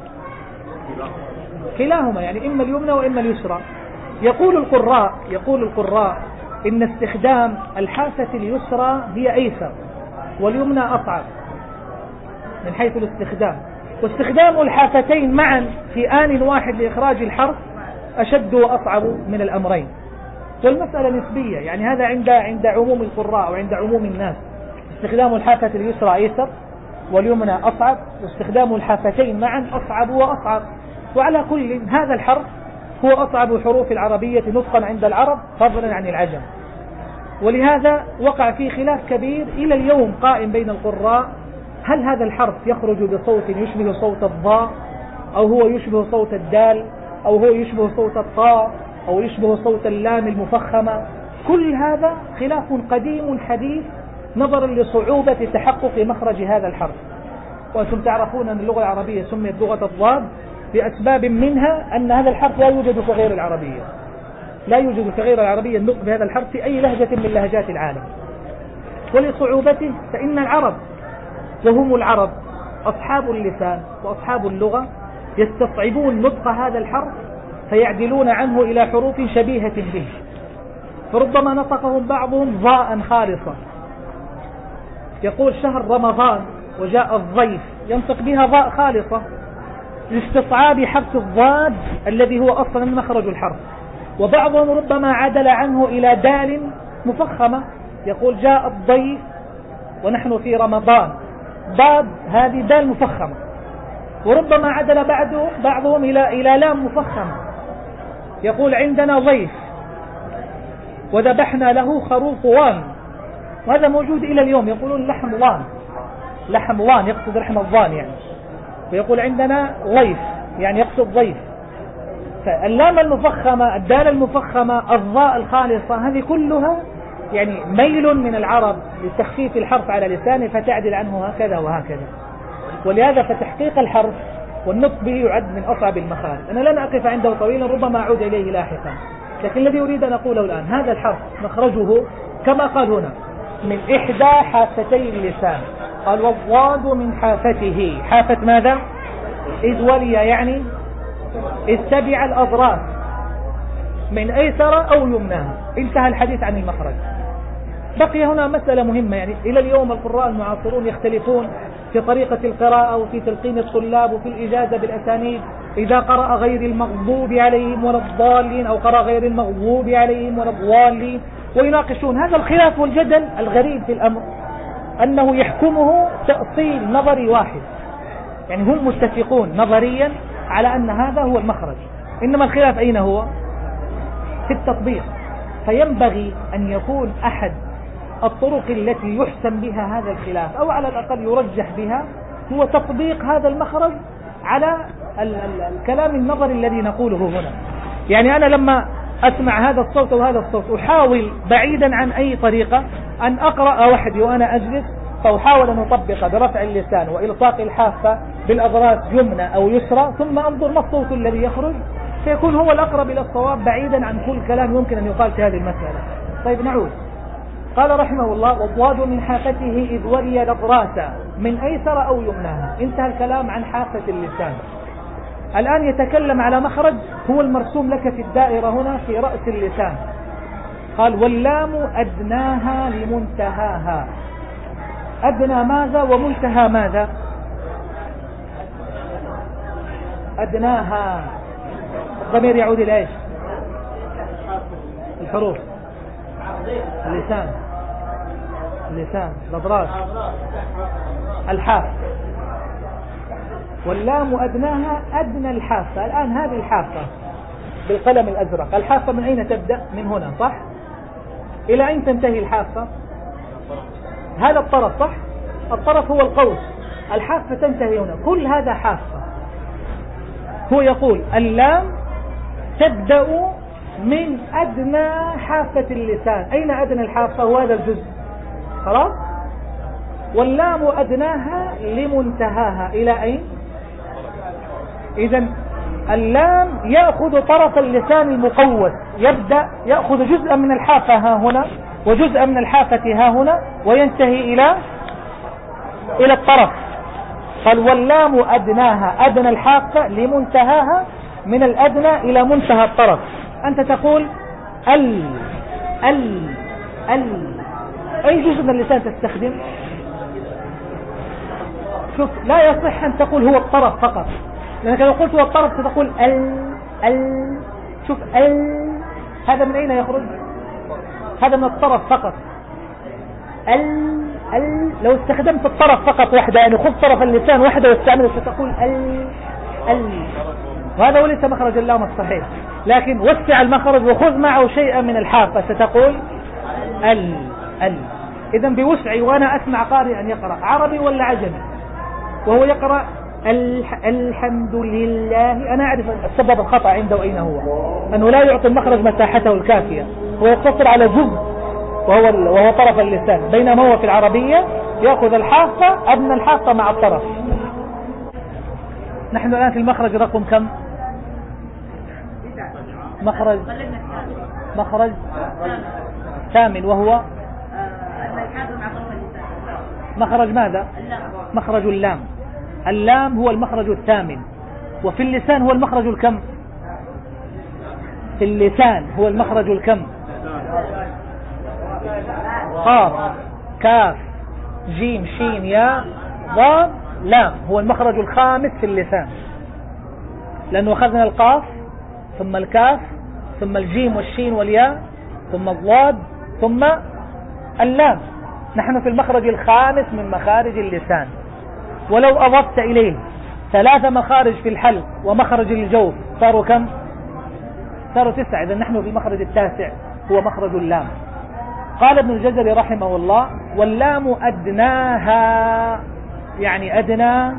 كلاهما، يعني إما اليمنى وإما اليسرى. يقول القراء يقول القراء إن استخدام الحافة اليسرى هي أيسر واليمنى أصعب من حيث الاستخدام، واستخدام الحافتين معا في آن واحد لإخراج الحرف أشد وأصعب من الأمرين. والمسألة نسبية، يعني هذا عند عند عموم القراء وعند عموم الناس، استخدام الحافة اليسرى أيسر واليمنى أصعب، واستخدام الحافتين معا أصعب وأصعب. وعلى كل هذا الحرف هو أصعب حروف العربية نطقا عند العرب فضلا عن العجم، ولهذا وقع فيه خلاف كبير إلى اليوم قائم بين القراء، هل هذا الحرف يخرج بصوت يشبه صوت الضاء، أو هو يشبه صوت الدال، أو هو يشبه صوت الطاء، أو يشبه صوت اللام المفخمة. كل هذا خلاف قديم حديث نظرا لصعوبة تحقق مخرج هذا الحرف. وأنتم تعرفون أن اللغة العربية سميت لغة الضاد بأسباب منها أن هذا الحرف لا يوجد في غير العربية، لا يوجد في غير العربية النطق بهذا الحرف في أي لهجة من لهجات العالم. ولصعوبته فإن العرب وهم العرب أصحاب اللسان وأصحاب اللغة يستصعبون نطق هذا الحرف فيعدلون عنه إلى حروف شبيهة به، فربما نطقهم بعضهم ضاء خالصة، يقول شهر رمضان وجاء الضيف ينطق بها ضاء خالصة لاستصعاب حرف الضاد الذي هو أصلا مخرج الحرف. وبعضهم ربما عدل عنه إلى دال مفخمة، يقول جاء الضيف ونحن في رمضان، ضاد هذه دال مفخمة. وربما عدل بعده بعضهم إلى إلى لام مفخمة، يقول عندنا ضيف وذبحنا له خروف وان، وهذا موجود إلى اليوم، يقولون لحم وان، لحم وان يقصد لحم الضان يعني، ويقول عندنا ضيف يعني يقصد ضيف. فاللام المفخمة، الدال المفخمة، الضاء الخالصة، هذه كلها يعني ميل من العرب لتخفيف الحرف على لسانه فتعدل عنه هكذا وهكذا. ولهذا فتحقيق الحرف والنطق به يعد من أصعب المخارج. أنا لن أقف عنده طويلا، ربما أعود إليه لاحقا، لكن الذي أريد أن أقوله الآن هذا الحرف مخرجه كما قال هنا من إحدى حافتي اللسان، قال والضاد من حافته، حافة ماذا؟ إذ ولي يعني إذ تبع الأضراس من أيسر أو يمناها. انتهى الحديث عن المخرج. بقي هنا مسألة مهمة، يعني إلى اليوم القراء المعاصرون يختلفون في طريقة القراءة وفي تلقين الطلاب وفي الإجازة بالأسانيد، إذا قرأ غير المغضوب عليهم ولا الضالين أو قرأ غير المغضوب عليهم ولا الضالين، ويناقشون هذا الخلاف والجدل. الغريب في الأمر أنه يحكمه تأصيل نظري واحد، يعني هم متفقون نظريا على أن هذا هو المخرج، إنما الخلاف أين هو؟ في التطبيق. فينبغي أن يكون أحد الطرق التي يحسم بها هذا الخلاف أو على الأقل يرجح بها هو تطبيق هذا المخرج على ال ال الكلام النظري الذي نقوله هنا. يعني أنا لما أسمع هذا الصوت وهذا الصوت أحاول بعيدا عن أي طريقة أن أقرأ وحدي وأنا أجلس، فأحاول أن أطبق برفع اللسان وإلصاق الحافة بالأضراس يمنى أو يسرى، ثم أنظر ما الصوت الذي يخرج سيكون هو الأقرب إلى الصواب بعيدا عن كل كلام يمكن أن يقال في هذه المسألة. طيب نعود. قال رحمه الله والضاد من حافته إذ ولي الأضراس من أيسر أو يمناها. انتهى الكلام عن حافة اللسان. الآن يتكلم على مخرج هو المرسوم لك في الدائرة هنا في رأس اللسان. قال واللام أدناها لمنتهاها. أدنى ماذا ومنتهى ماذا؟ أدناها الضمير يعود إلى إيش؟ الحروف، اللسان، اللسان، الأضراس، الحاف. واللام أدناها أدنى الحافة. الآن هذه الحافة بالقلم الأزرق، الحافة من أين تبدأ؟ من هنا صح؟ إلى أين تنتهي الحافة؟ هذا الطرف صح؟ الطرف هو القوس، الحافة تنتهي هنا، كل هذا حافة. هو يقول اللام تبدأ من أدنى حافة اللسان. أين أدنى الحافة؟ هو هذا الجزء، خلاص. واللام أدناها لمنتهاها إلى أين؟ إذن اللام يأخذ طرف اللسان المقوس، يبدأ يأخذ جزءا من الحافة ها هنا وجزءا من الحافة ها هنا وينتهي إلى إلى الطرف. قال واللام أدناها، أدنى الحافة لمنتهاها، من الأدنى إلى منتهى الطرف. أنت تقول ال ال ال أي جزء من اللسان تستخدم؟ شوف، لا يصح أن تقول هو الطرف فقط، لأنك لو قلت هو الطرف ستقول ال ال. شوف ال، هذا من أين يخرج؟ هذا من الطرف فقط. ال ال لو استخدمت الطرف فقط وحده، يعني خذ طرف اللسان وحده واستعمله ستقول ال ال، وهذا هو ليس مخرج اللام الصحيح. لكن وسع المخرج وخذ معه شيئا من الحافة ستقول ال ال. إذا بوسعي وأنا أسمع قارئا يقرأ عربي ولا عجمي وهو يقرأ الحمد لله، أنا أعرف السبب الخطأ عنده أين هو، أنه لا يعطي المخرج مساحته الكافية، هو يقتصر على جزء وهو, وهو طرف اللسان، بينما هو في العربية يأخذ الحافة، أدنى الحافة مع الطرف. نحن الآن في المخرج رقم كم؟ مخرج مخرج ثامن، وهو مخرج ماذا؟ مخرج اللام. اللام هو المخرج الثامن، وفي اللسان هو المخرج الكم؟ في اللسان هو المخرج الكم؟ قاف كاف جيم شين ياء ضاد لام، هو المخرج الخامس في اللسان، لأنه أخذنا القاف ثم الكاف ثم الجيم والشين والياء ثم الضاد ثم اللام. نحن في المخرج الخامس من مخارج اللسان. ولو أضفت إليه ثلاث مخارج في الحلق ومخرج الجوف صاروا كم؟ صاروا تسعة. إذا نحن في المخرج التاسع هو مخرج اللام. قال ابن الجزري رحمه الله واللام أدناها، يعني أدنى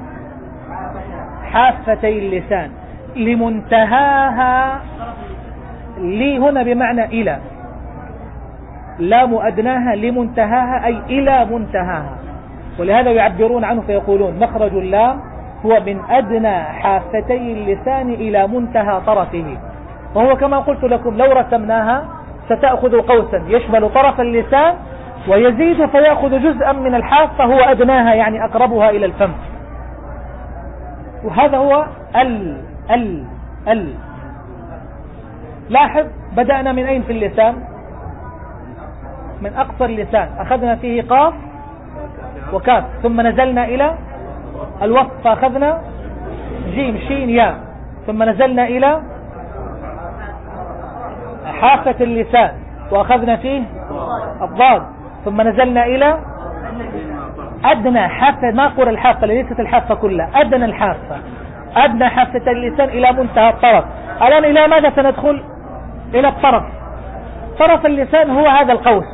حافتي اللسان، لمنتهاها، لي هنا بمعنى إلى، لام أدناها لمنتهاها أي إلى منتهاها، ولهذا يعبرون عنه فيقولون مخرج اللام هو من أدنى حافتي اللسان إلى منتهى طرفه. وهو كما قلت لكم لو رسمناها ستأخذ قوسا يشمل طرف اللسان ويزيد فيأخذ جزءا من الحافة هو أدناها، يعني أقربها إلى الفم. وهذا هو ال ال ال. لاحظ بدأنا من أين في اللسان؟ من أقصى اللسان، أخذنا فيه قاف وكاف، ثم نزلنا إلى الوسط فأخذنا جيم شين ياء، ثم نزلنا إلى حافة اللسان وأخذنا فيه الضاد، ثم نزلنا إلى أدنى حافة، ما أقول الحافة ليست الحافة كلها، أدنى الحافة، أدنى حافة اللسان إلى منتهى الطرف. الآن إلى ماذا سندخل؟ إلى الطرف. طرف اللسان هو هذا القوس،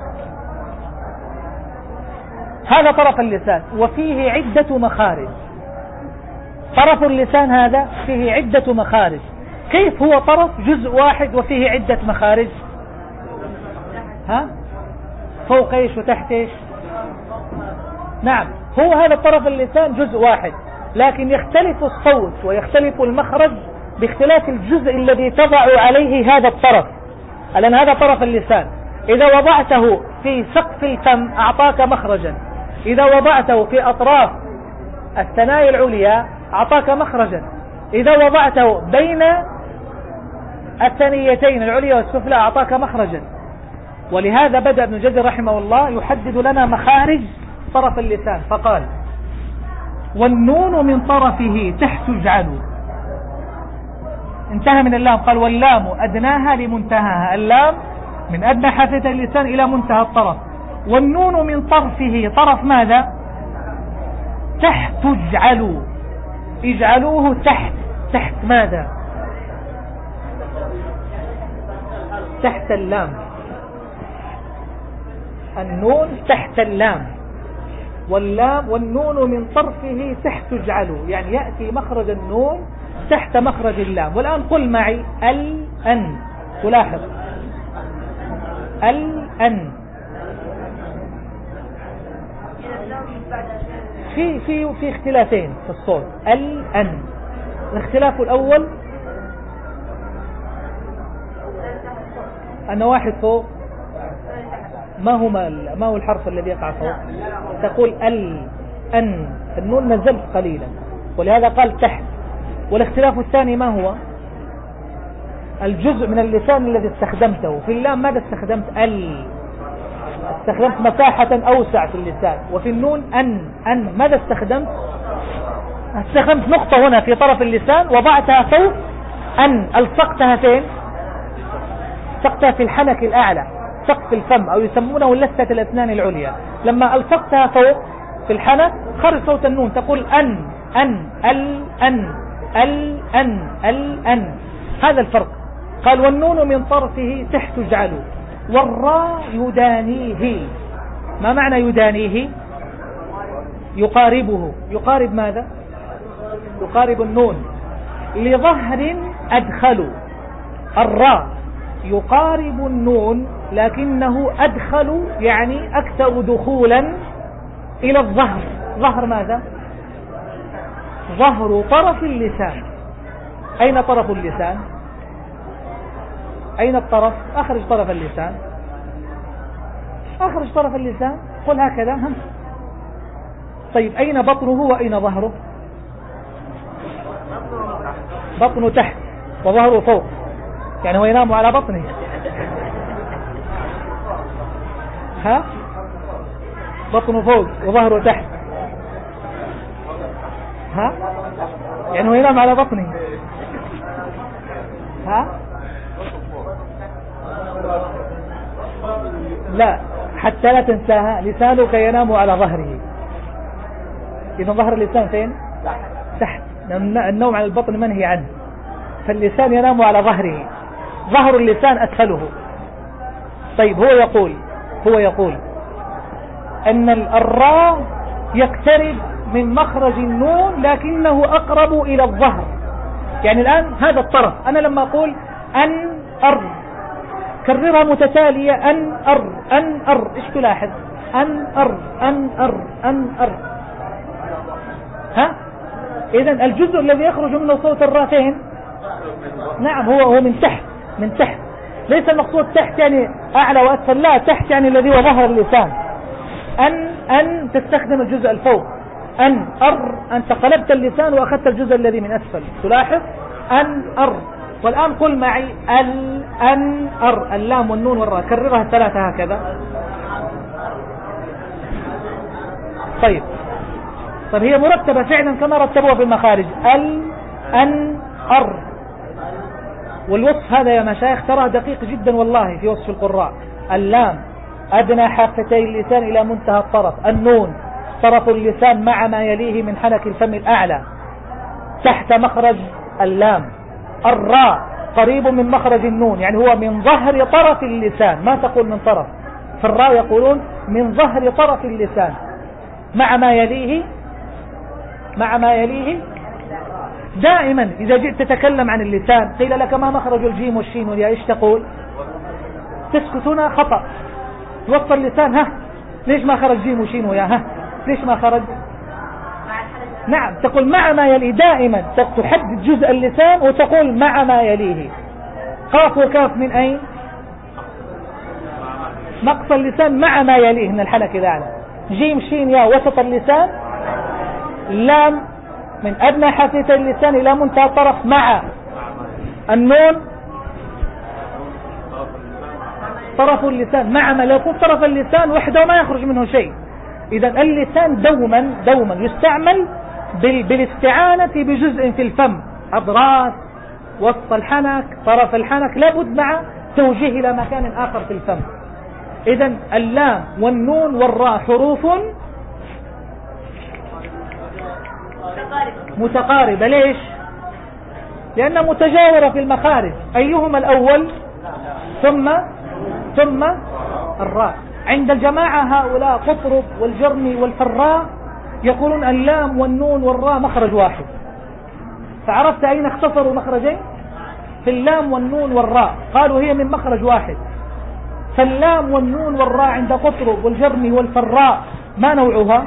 هذا طرف اللسان وفيه عدة مخارج. طرف اللسان هذا فيه عدة مخارج. كيف هو طرف جزء واحد وفيه عدة مخارج؟ ها؟ فوق ايش وتحت ايش؟ نعم، هو هذا طرف اللسان جزء واحد، لكن يختلف الصوت ويختلف المخرج باختلاف الجزء الذي تضع عليه هذا الطرف. الآن هذا طرف اللسان، إذا وضعته في سقف الفم أعطاك مخرجا، إذا وضعته في أطراف الثنايا العليا أعطاك مخرجا، إذا وضعته بين الثنيتين العليا والسفلى أعطاك مخرجا. ولهذا بدأ ابن الجزري رحمه الله يحدد لنا مخارج طرف اللسان فقال والنون من طرفه تحت اجعلوا، انتهى من اللام، قال واللام أدناها لمنتهاها، اللام من أدنى حافة اللسان إلى منتهى الطرف، والنون من طرفه، طرف ماذا؟ تحت اجعلوا، اجعلوه تحت، تحت ماذا؟ تحت اللام. النون تحت اللام، واللام والنون من طرفه تحت اجعله، يعني يأتي مخرج النون تحت مخرج اللام. والآن قل معي ال أن، تلاحظ ال أن في في في اختلافين في الصوت. ال أن الاختلاف الأول أن واحد فوق، ما هو ما هو الحرف الذي يقع فوق؟ تقول ال أن، النون نزلت قليلا ولهذا قال تحت. والاختلاف الثاني ما هو؟ الجزء من اللسان الذي استخدمته. في اللام ماذا استخدمت؟ ال، استخدمت مساحة أوسع في اللسان. وفي النون أن، أن ماذا استخدمت؟ استخدمت نقطة هنا في طرف اللسان وضعتها فوق أن، ألصقتها فين؟ التقتها في الحنك الأعلى، سقف الفم، أو يسمونه لثة الأسنان العليا. لما ألصقتها فوق في الحنك خرج صوت النون، تقول أن أن ال أن ال أن ال أن. هذا الفرق. قال والنون من طرفه تحت اجعله، والراء يدانيه. ما معنى يدانيه؟ يقاربه. يقارب ماذا؟ يقارب النون. لظهر أدخل، الراء يقارب النون لكنه أدخل، يعني أكثر دخولا إلى الظهر. ظهر ماذا؟ ظهر طرف اللسان. أين طرف اللسان؟ أين الطرف؟ أخرج طرف اللسان، أخرج طرف اللسان، قل هكذا هم. طيب أين بطنه وأين ظهره؟ بطنه تحت وظهره فوق، يعني هو ينام على بطنه. ها؟ بطنه فوق وظهره تحت. ها؟ يعني هو ينام على بطنه. ها؟ لا، حتى لا تنساها. لسانك ينام على ظهره. إذا ظهر اللسان فين؟ تحت. النوم على البطن منهي عنه، فاللسان ينام على ظهره، ظهر اللسان أسفله. طيب هو يقول هو يقول أن الراء يقترب من مخرج النون لكنه أقرب إلى الظهر. يعني الآن هذا الطرف، أنا لما أقول أن أر، كررها متتالية، أن أر أن أر، إيش تلاحظ؟ أن أر أن أر أن أر. ها؟ إذن الجزء الذي يخرج منه صوت الراء فين؟ نعم، هو هو من تحت، من تحت. ليس المقصود تحت يعني أعلى وأسفل، لا، تحت يعني الذي هو ظهر اللسان. أن أن تستخدم الجزء الفوق. أن أر، أنت قلبت اللسان وأخذت الجزء الذي من أسفل. تلاحظ؟ أن أر. والآن قل معي ال أن أر، اللام والنون والراء، كررها الثلاثة هكذا. طيب طيب هي مرتبة فعلا كما رتبوها في المخارج. ال أن أر. والوصف هذا يا مشايخ ترى دقيق جدا والله في وصف القراء. اللام أدنى حافتي اللسان إلى منتهى الطرف. النون طرف اللسان مع ما يليه من حنك الفم الأعلى تحت مخرج اللام. الراء قريب من مخرج النون، يعني هو من ظهر طرف اللسان، ما تقول من طرف. في الراء يقولون من ظهر طرف اللسان مع ما يليه مع ما يليه. دائما إذا جئت تتكلم عن اللسان قيل لك ما مخرج الجيم والشين والياء، ايش تقول؟ تسكت هنا خطأ. توصل اللسان، ها ليش ما خرج جيم وشين وياء؟ ها ليش ما خرج؟ نعم، تقول مع ما يليه. دائما تحدد جزء اللسان وتقول مع ما يليه. قاف وكاف من أين؟ مقصى اللسان مع ما يليه من الحنك الأعلى. جيم شين ياء وسط اللسان. لام من أدنى حافتي اللسان إلى منتهى الطرف مع. النون طرف اللسان مع ما، لو كنت طرف اللسان وحده ما يخرج منه شيء. إذا اللسان دوما دوما يستعمل بالاستعانة بجزء في الفم، أضراس، وسط الحنك، طرف الحنك، لابد مع توجيه إلى مكان آخر في الفم. إذا اللام والنون والراء حروف متقاربة. ليش؟ لأنها متجاورة في المخارج. أيهما الأول؟ ثم ثم الراء. عند الجماعة هؤلاء قطرب والجرمي والفراء يقولون اللام والنون والراء مخرج واحد. فعرفت أين اختصروا مخرجين؟ في اللام والنون والراء، قالوا هي من مخرج واحد. فاللام والنون والراء عند قطرب والجرمي والفراء ما نوعها؟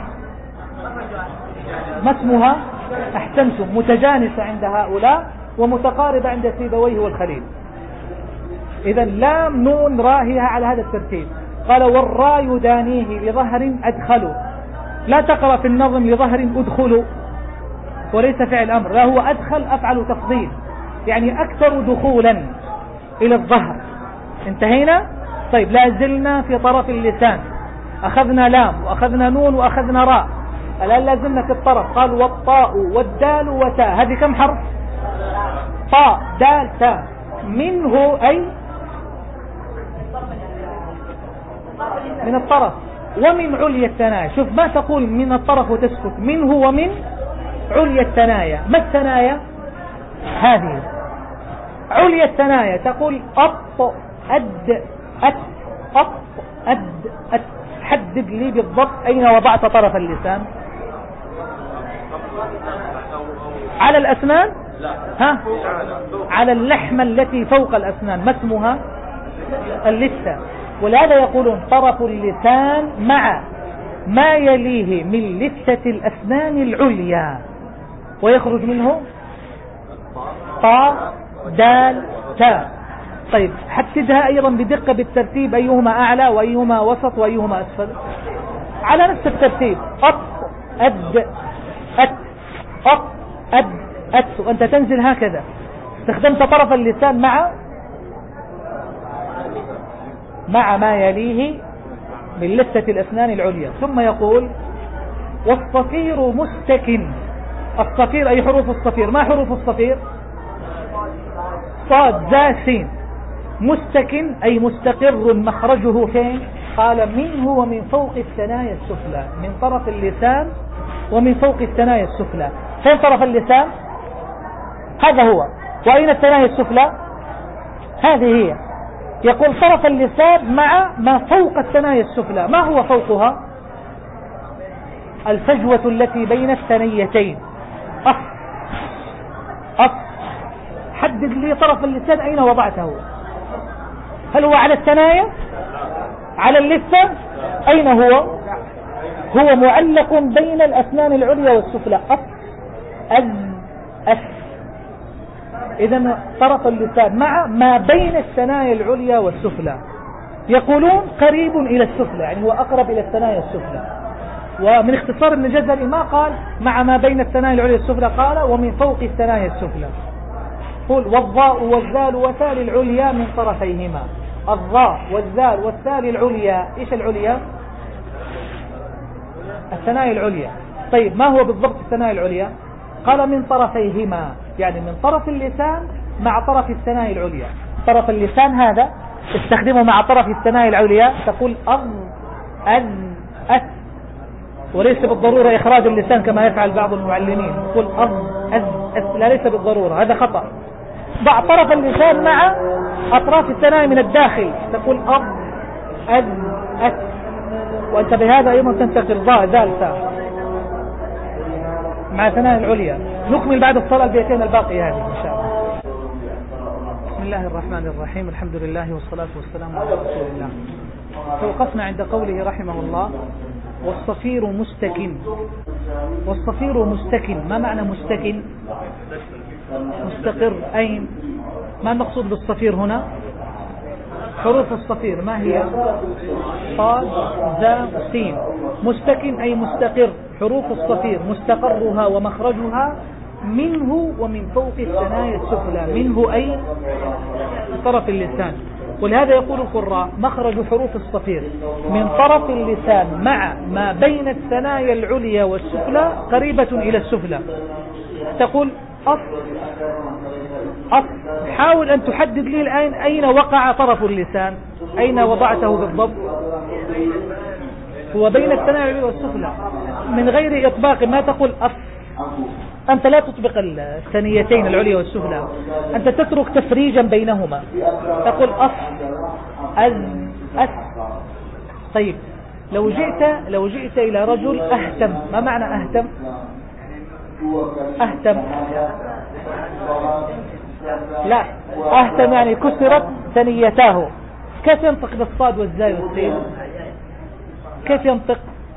ما اسمها؟ أحسنتم، متجانسة عند هؤلاء ومتقاربة عند سيبويه والخليل. إذا لام نون راء هي على هذا الترتيب. قال والراء يدانيه لظهر أدخلوا، لا تقرأ في النظم لظهر أدخلوا وليس فعل أمر، لا هو أدخل أفعل تفضيل، يعني أكثر دخولا إلى الظهر. انتهينا؟ طيب لا زلنا في طرف اللسان، أخذنا لام وأخذنا نون وأخذنا راء، الآن لا زلنا في الطرف. قال والطاء والدال وتاء، هذه كم حرف؟ طاء دال تاء. منه أي من الطرف، ومن عليا الثنايا. شوف ما تقول من الطرف وتسكت، منه ومن عليا الثنايا. ما الثنايا؟ هذه عليا الثنايا، تقول أط أد أت أط أد أت. حدد لي بالضبط أين وضعت طرف اللسان. على الأسنان؟ ها؟ على اللحمة التي فوق الأسنان، ما اسمها؟ اللثة. ولهذا يقولون طرف اللسان مع ما يليه من لثة الأسنان العليا، ويخرج منه طاء دال تاء. طيب حددها أيضا بدقة بالترتيب، أيهما أعلى وأيهما وسط وأيهما أسفل، على نفس الترتيب. أط أد أت أط أد أت، وأنت تنزل هكذا. استخدمت طرف اللسان مع مع ما يليه من لثة الأسنان العليا. ثم يقول والصفير مستكن. الصفير أي حروف الصفير؟ ما حروف الصفير؟ صاد زا سين. مستكن أي مستقر، مخرجه فين؟ قال منه ومن فوق الثنايا السفلى، من طرف اللسان ومن فوق الثنايا السفلى. فين طرف اللسان؟ هذا هو. وأين الثنايا السفلى؟ هذه هي. يقول طرف اللسان مع ما فوق الثنايا السفلى. ما هو فوقها؟ الفجوة التي بين الثنيتين. أف أف. حدد لي طرف اللسان أين وضعته. هل هو على الثنايا؟ على اللثة؟ أين هو؟ هو معلق بين الأسنان العليا والسفلى. أف أز أف. إذن طرف اللسان مع ما بين الثنايا العليا والسفلى. يقولون قريب إلى السفلى، يعني هو أقرب إلى الثنايا السفلى. ومن اختصار ابن الجزري ما قال مع ما بين الثنايا العليا والسفلى، قال ومن فوق الثنايا السفلى. قل والضاء والذال وثال العليا من طرفيهما. الضاء والذال والثال العليا. إيش العليا؟ الثنايا العليا. طيب ما هو بالضبط الثنايا العليا؟ قال من طرفيهما، يعني من طرف اللسان مع طرف الثنايا العليا. طرف اللسان هذا استخدمه مع طرف الثنايا العليا، تقول أض أذ أث، وليس بالضرورة إخراج اللسان كما يفعل بعض المعلمين، يقول أض أذ أث، لا ليس بالضرورة، هذا خطأ. ضع طرف اللسان مع أطراف الثنايا من الداخل، تقول أض أذ أث. وأنت بهذا أيضا تنتقل ضاء ذال تاء مع ثنايا العليا. نكمل بعد الصلاة البيتين الباقية هذه إن شاء الله. بسم الله الرحمن الرحيم، الحمد لله والصلاة والسلام على رسول الله. توقفنا عند قوله رحمه الله والصفير مستكن. والصفير مستكن، ما معنى مستكن؟ مستقر. أين؟ ما المقصود بالصفير هنا؟ حروف الصفير ما هي؟ صاد زا سين. مستكن أي مستقر. حروف الصفير مستقرها ومخرجها منه ومن فوق الثنايا السفلى. منه أي طرف اللسان. ولهذا يقول القراء مخرج حروف الصفير من طرف اللسان مع ما بين الثنايا العليا والسفلى قريبة إلى السفلى. تقول أص أص. حاول أن تحدد لي الآن أين وقع طرف اللسان، أين وضعته بالضبط. هو بين الثنايا العليا والسفلى من غير إطباق. ما تقول أص، أنت لا تطبق الثنيتين العليا والسفلى، أنت تترك تفريجا بينهما. تقول أص أز أس طيب لو جئت لو جئت إلى رجل أهتم، ما معنى أهتم؟ أهتم لا أهتم يعني كسرت ثنيتاه. كيف ينطق بالصاد والزاي والسين؟ كيف ينطق؟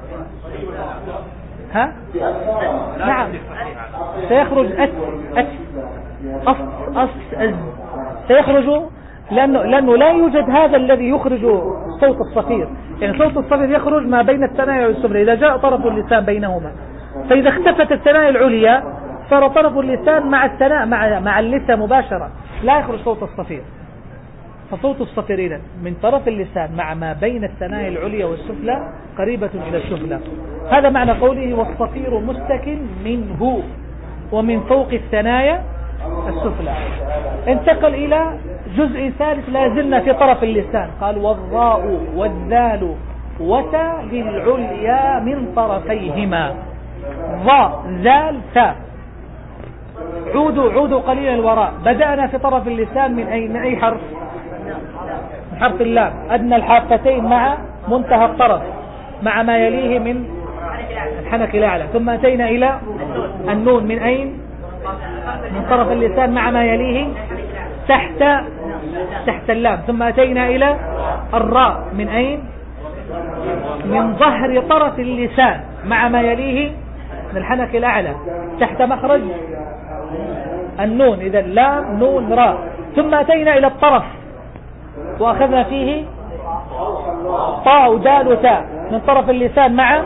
ها؟ نعم سيخرج أس أس أص أص أز سيخرج، لأنه, لأنه لا يوجد هذا الذي يخرج صوت الصفير. يعني صوت الصفير يخرج ما بين الثنايا والسفلى إذا جاء طرف اللسان بينهما، فإذا اختفت الثنايا العليا صار طرف اللسان مع الثناء مع مع اللثة مباشرة، لا يخرج صوت الصفير. فصوت الصفير إذن من طرف اللسان مع ما بين الثنايا العليا والسفلى قريبة إلى السفلى. هذا معنى قوله والصفير مستكن منه ومن فوق الثنايا السفلى. انتقل إلى جزء ثالث لا زلنا في طرف اللسان، قال والراء والذال وتا للعليا من طرفيهما. ضاء ذال تاء. عودوا عودوا قليلا الوراء. بدأنا في طرف اللسان من أي, من أي حرف؟ حرف اللام، أدنى الحافتين مع منتهى الطرف مع ما يليه من الحنك الأعلى، ثم أتينا إلى النون من أين؟ من طرف اللسان مع ما يليه تحت تحت اللام، ثم أتينا إلى الراء من أين؟ من ظهر طرف اللسان مع ما يليه من الحنك الأعلى تحت مخرج النون. إذا لام نون راء. ثم أتينا إلى الطرف وأخذنا فيه طاء ودال وتاء من طرف اللسان مع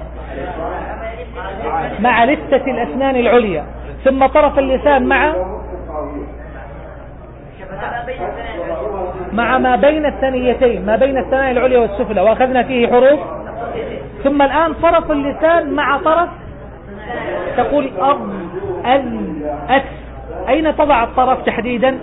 مع لثة الأسنان العليا، ثم طرف اللسان مع مع ما بين الثنيتين ما بين الثنايا العليا والسفلى وأخذنا فيه حروف. ثم الآن طرف اللسان مع طرف، تقول أض أذ أث. أين تضع الطرف تحديدا؟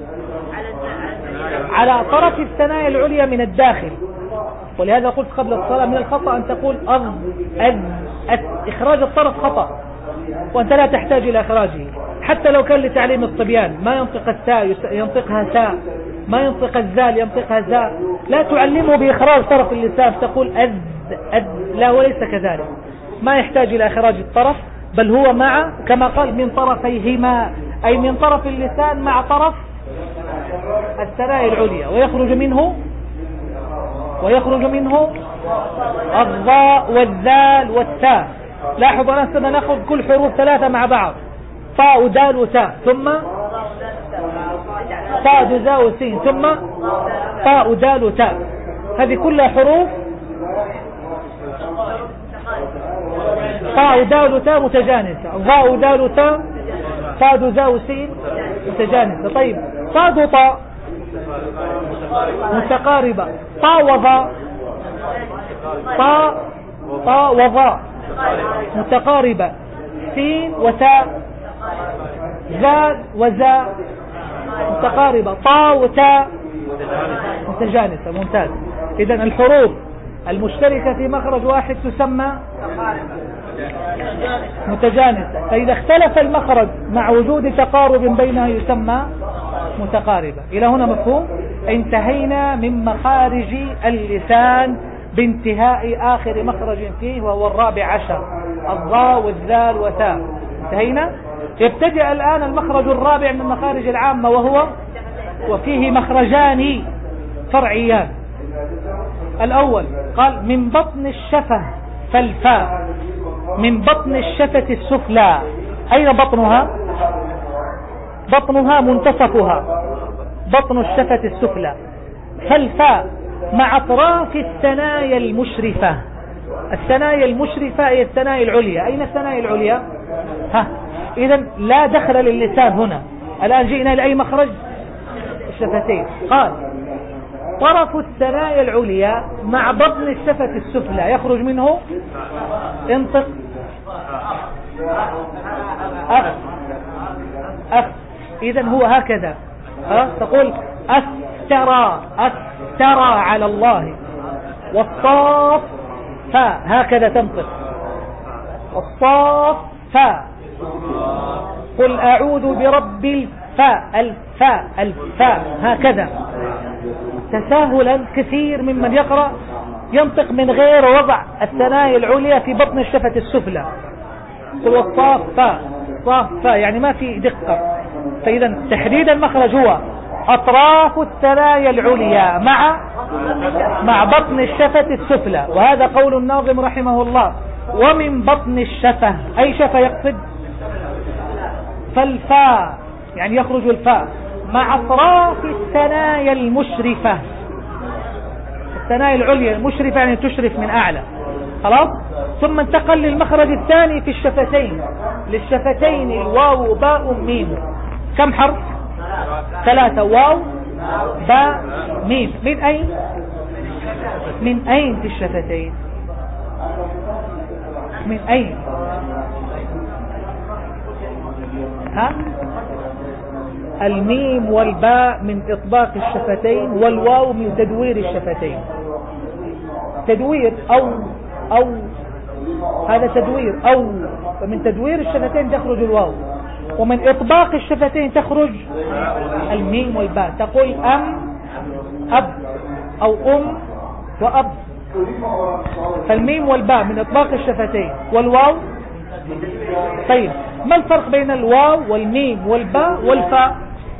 على طرف الثنايا العليا من الداخل. ولهذا قلت قبل الصلاة من الخطأ أن تقول أض أذ أث. إخراج الطرف خطأ وأنت لا تحتاج إلى إخراجه، حتى لو كان لتعليم الصبيان. ما ينطق التاء ينطقها تاء، ما ينطق الزال ينطقها زاء. لا تعلمه بإخراج طرف اللسان تقول أذ أذ، لا وليس كذلك. ما يحتاج إلى إخراج الطرف، بل هو مع كما قال من طرفيهما، أي من طرف اللسان مع طرف الثنايا العليا، ويخرج منه ويخرج منه الضاء والذال والتاء. لاحظوا الآن سنأخذ كل حروف ثلاثة مع بعض، طاء ودال وتاء، ثم طاء وزاء وسين، ثم طاء ودال وتاء. هذه كلها حروف طاء ودال وتاء متجانسة، ضاء ودال وتاء، طاء وزاء وسين متجانسة. طيب صاد وطاء متقاربة، طاء وضاء، طاء طاء وضاء متقاربة، سين وتاء، زاد وزاء متقاربة، طاء وتاء متجانسة. ممتاز. إذن الحروف المشتركة في مخرج واحد تسمى متجانسة، فإذا اختلف المخرج مع وجود تقارب بينها يسمى متقاربة. إلى هنا مفهوم؟ انتهينا من مخارج اللسان بانتهاء آخر مخرج فيه وهو الرابع عشر، الضاء والذال وتاء. انتهينا. يبتدئ الآن المخرج الرابع من مخارج العامة، وهو وفيه مخرجان فرعيان. الأول قال من بطن الشفة فالفاء، من بطن الشفة السفلى. أين بطنها؟ بطنها منتصفها، بطن الشفة السفلى. فالفاء مع أطراف الثنايا المشرفة. الثنايا المشرفة هي الثنايا العليا. أين الثنايا العليا؟ ها، إذن لا دخل للسان هنا. الآن جئنا لأي مخرج؟ الشفتين. قال طرف الثنايا العليا مع بطن الشفة السفلى يخرج منه انطق أف أف. إذن هو هكذا. ها، تقول أفترى أفترى على الله. والصاف فاء هكذا تنطق، والصاف فاء. قل أعوذ برب الفاء، الفاء الفاء هكذا. تساهلا كثير ممن يقرأ ينطق من غير وضع الثنايا العليا في بطن الشفة السفلى. قل والصافة صافة يعني ما في دقة. فإذا تحديد المخرج هو أطراف الثنايا العليا مع مع بطن الشفة السفلى. وهذا قول الناظم رحمه الله. ومن بطن الشفة أي شفة يقصد؟ فالفاء يعني يخرج الفاء مع أطراف الثنايا المشرفة. الثنايا العليا المشرفة يعني تشرف من أعلى. خلاص. ثم انتقل للمخرج الثاني في الشفتين. للشفتين الواو باء ميم. كم حرف؟ ثلاثة. واو باء ميم. من أين؟ من أين في الشفتين؟ من أين؟ ها؟ الميم والباء من إطباق الشفتين، والواو من تدوير الشفتين. تدوير أو أو هذا تدوير أو. فمن تدوير الشفتين تخرج الواو، ومن إطباق الشفتين تخرج الميم والباء. تقول أم أب أو أم وأب. فالميم والباء من إطباق الشفتين، والواو. طيب ما الفرق بين الواو والميم والباء والفاء؟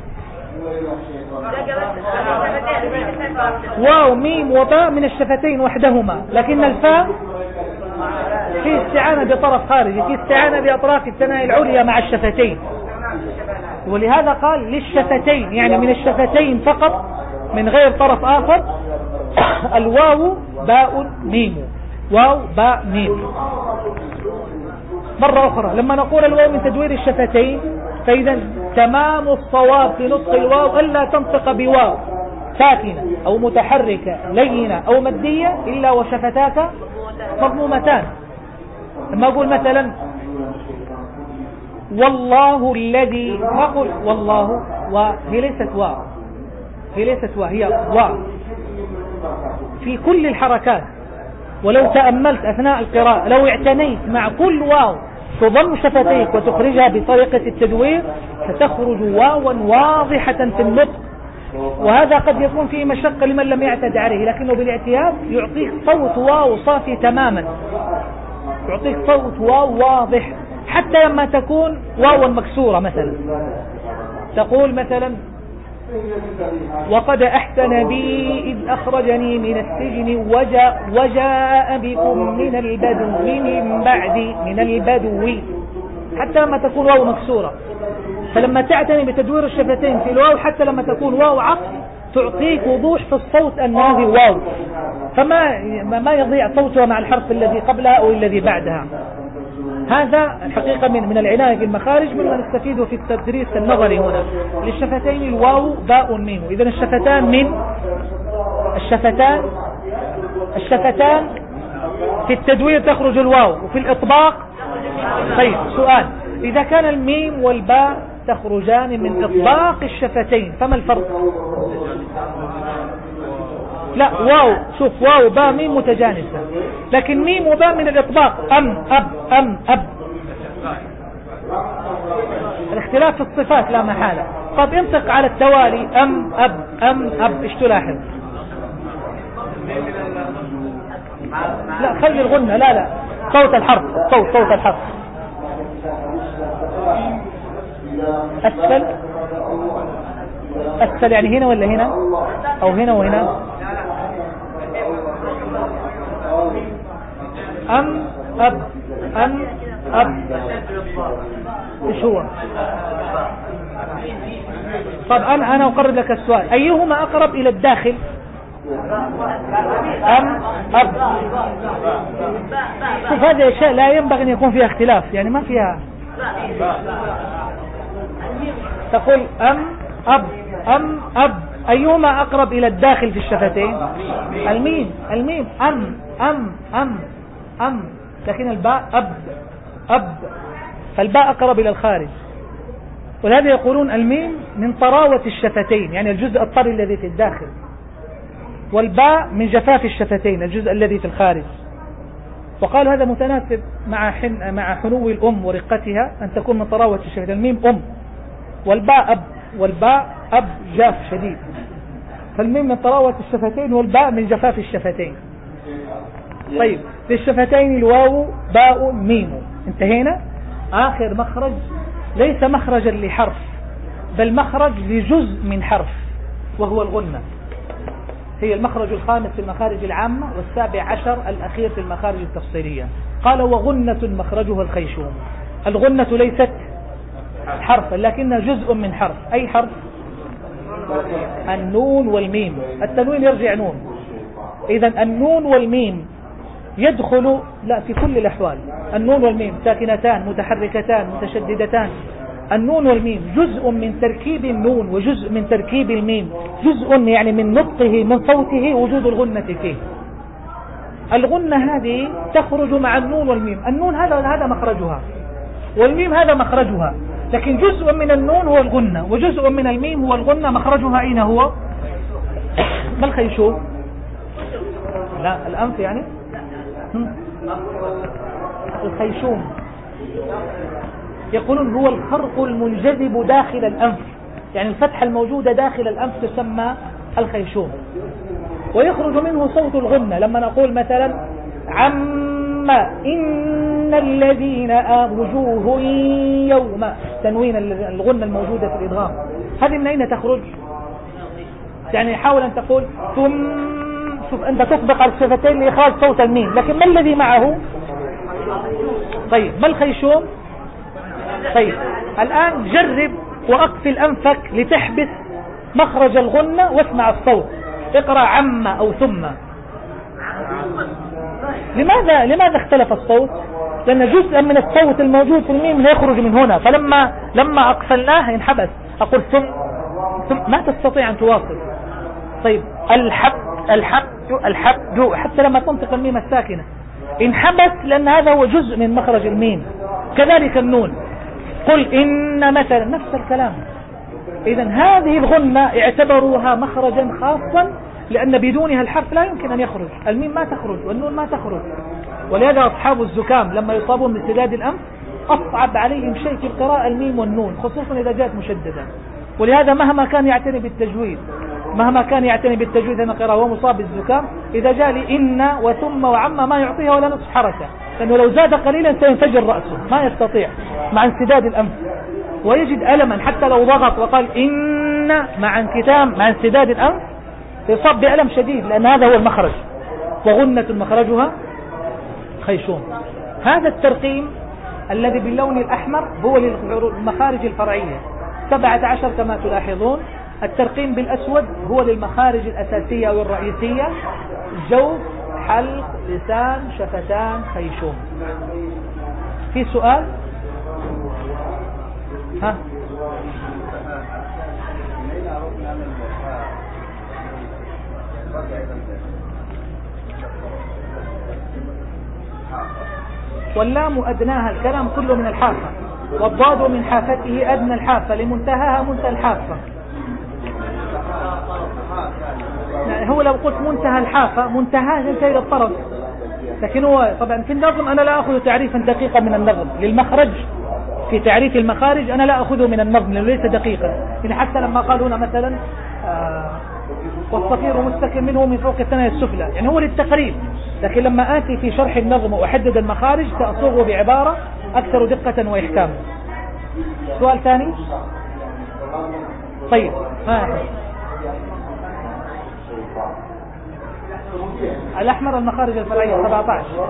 واو ميم وباء من الشفتين وحدهما، لكن الفاء في استعانة بطرف خارجي، في استعانة بأطراف الثنايا العليا مع الشفتين. ولهذا قال للشفتين يعني من الشفتين فقط من غير طرف آخر. الواو باء ميم. واو باء ميم. مرة أخرى لما نقول الواو من تدوير الشفتين، فإذا تمام الصواب في نطق الواو ألا تنطق بواو ساكنة أو متحركة لينة أو مدية إلا وشفتاك مضمومتان. لما أقول مثلا والله الذي، أقول والله وهي ليست واو، هي ليست واو، هي واو في كل الحركات. ولو تأملت أثناء القراءة لو اعتنيت مع كل واو تضم شفتيك وتخرجها بطريقة التدوير ستخرج واوا واضحة في النطق. وهذا قد يكون فيه مشقة لمن لم يعتد عليه، لكنه بالاعتياد يعطيك صوت واو صافي تماما، يعطيك صوت واو واضح. حتى لما تكون واوا مكسورة مثلا تقول مثلا وقد أحسن بي إذ أخرجني من السجن وجاء, وجاء بكم من البدو من بعد من البدو. حتى لما تكون واو مكسورة. فلما تعتني بتدوير الشفتين في الواو حتى لما تكون واو عطف تعطيك وضوح في الصوت أن هذه واو، فما ما يضيع صوتها مع الحرف الذي قبلها أو الذي بعدها. هذا الحقيقة من من العناية في المخارج مما نستفيده في التدريس النظري هنا. للشفتين الواو باء ميم. إذا الشفتان من الشفتان الشفتان في التدوير تخرج الواو وفي الإطباق. طيب سؤال، إذا كان الميم والباء تخرجان من إطباق الشفتين فما الفرق؟ لا واو، شوف واو باء ميم متجانسة، لكن ميم وباء من الإطباق. أم أب أم أب. الاختلاف في الصفات لا محالة. طب انطق على التوالي أم أب أم أب. ايش تلاحظ؟ لا خلي الغنة. لا لا صوت الحرف، صوت صوت الحرف. أسفل أسفل يعني هنا ولا هنا أو هنا وهنا؟ أم أب أم أب. إيش هو؟ طب أنا أنا أقرب لك السؤال، أيهما أقرب إلى الداخل؟ أم أب. شوف هذه أشياء لا ينبغي أن يكون فيها اختلاف، يعني ما فيها. تقول أم أب أم أب، أيهما أقرب إلى الداخل في الشفتين؟ الميم. الميم. أم أم أم أم. لكن الباء أب أب، فالباء أقرب إلى الخارج. ولهذا يقولون الميم من طراوة الشفتين، يعني الجزء الطري الذي في الداخل، والباء من جفاف الشفتين الجزء الذي في الخارج. وقالوا هذا متناسب مع حن مع حنو الأم ورقتها أن تكون من طراوة الشفتين. الميم أم والباء أب، والباء أب جاف شديد، فالميم من طراوة الشفتين والباء من جفاف الشفتين. طيب للشفتين الواو باء ميم، انتهينا. آخر مخرج ليس مخرجا لحرف بل مخرج لجزء من حرف، وهو الغنة. هي المخرج الخامس في المخارج العامة والسابع عشر الأخير في المخارج التفصيلية. قال وغنة مخرجها الخيشوم. الغنة ليست حرفا لكنها جزء من حرف. أي حرف؟ النون والميم. التنوين يرجع نون، إذن النون والميم يدخل لا في كل الأحوال. النون والميم ساكنتان متحركتان متشددتان. النون والميم جزء من تركيب النون وجزء من تركيب الميم، جزء يعني من نطقه من صوته وجود الغنة فيه. الغنة هذه تخرج مع النون والميم. النون هذا هذا مخرجها والميم هذا مخرجها، لكن جزء من النون هو الغنة وجزء من الميم هو الغنة. مخرجها أين هو؟ ما الخيشوم؟ لا الأنف يعني الخيشوم يقولون هو الخرق المنجذب داخل الأنف، يعني الفتحة الموجودة داخل الأنف تسمى الخيشوم، ويخرج منه صوت الغنة. لما نقول مثلا عم إن الذين وجوه يوم، تنوين الغنة الموجودة في الإدغام، هذه من أين تخرج؟ يعني حاول أن تقول ثم، شوف أنت تسبق على الشفتين لإخراج صوت الميم، لكن ما الذي معه؟ طيب ما الخيشوم؟ طيب الآن جرب وأقفل أنفك لتحبس مخرج الغنة واسمع الصوت. اقرأ عم أو ثم. لماذا لماذا اختلف الصوت؟ لأن جزءا من الصوت الموجود في الميم لا يخرج من هنا، فلما لما أقفلناه انحبس. أقول ثم ثم ما تستطيع أن تواصل. طيب الحب الحب الحب حتى لما تنطق الميم الساكنة انحبس، لأن هذا هو جزء من مخرج الميم. كذلك النون، قل إن مثلا نفس الكلام. إذن هذه الغنة اعتبروها مخرجا خاصا، لأن بدونها الحرف لا يمكن أن يخرج. الميم ما تخرج والنون ما تخرج. ولهذا أصحاب الزكام لما يصابون بسداد الأنف أصعب عليهم شيء في القراءة الميم والنون، خصوصا إذا جاءت مشددة. ولهذا مهما كان يعتني بالتجويد مهما كان يعتني بالتجويد أن قراءة ومصاب بالزكام، إذا جاء لي إن وثم وعم ما يعطيها ولا نصف حركة، لأنه لو زاد قليلا سينفجر رأسه، ما يستطيع مع انسداد الأنف، ويجد ألما حتى لو ضغط وقال إن مع انكتام مع انسداد الأنف يصاب بألم شديد، لأن هذا هو المخرج. وغنة مخرجها خيشوم. هذا الترقيم الذي باللون الأحمر هو للمخارج الفرعية سبعة عشر كما تلاحظون. الترقيم بالأسود هو للمخارج الأساسية والرئيسية: جوف، حلق، لسان، شفتان، خيشوم. في سؤال؟ ها؟ واللام أدناها، الكلام كله من الحافة، والضاد من حافته أدنى الحافة لمنتهاها منتهى الحافة. يعني هو لو قلت منتهى الحافة منتهاه ينتهي إلى الطرف، لكن هو طبعا في النظم أنا لا أخذ تعريفا دقيقا من النظم للمخرج. في تعريف المخارج أنا لا أخذه من النظم لأنه ليس دقيقا. يعني حتى لما قالوا هنا مثلا آه والصفير مستكن منه من فوق الثنايا السفلى، يعني هو للتقريب، لكن لما آتي في شرح النظم وأحدد المخارج سأصوغه بعبارة أكثر دقة وإحكاما. سؤال ثاني؟ طيب ما الأحمر المخارج الفرعية سبعة عشر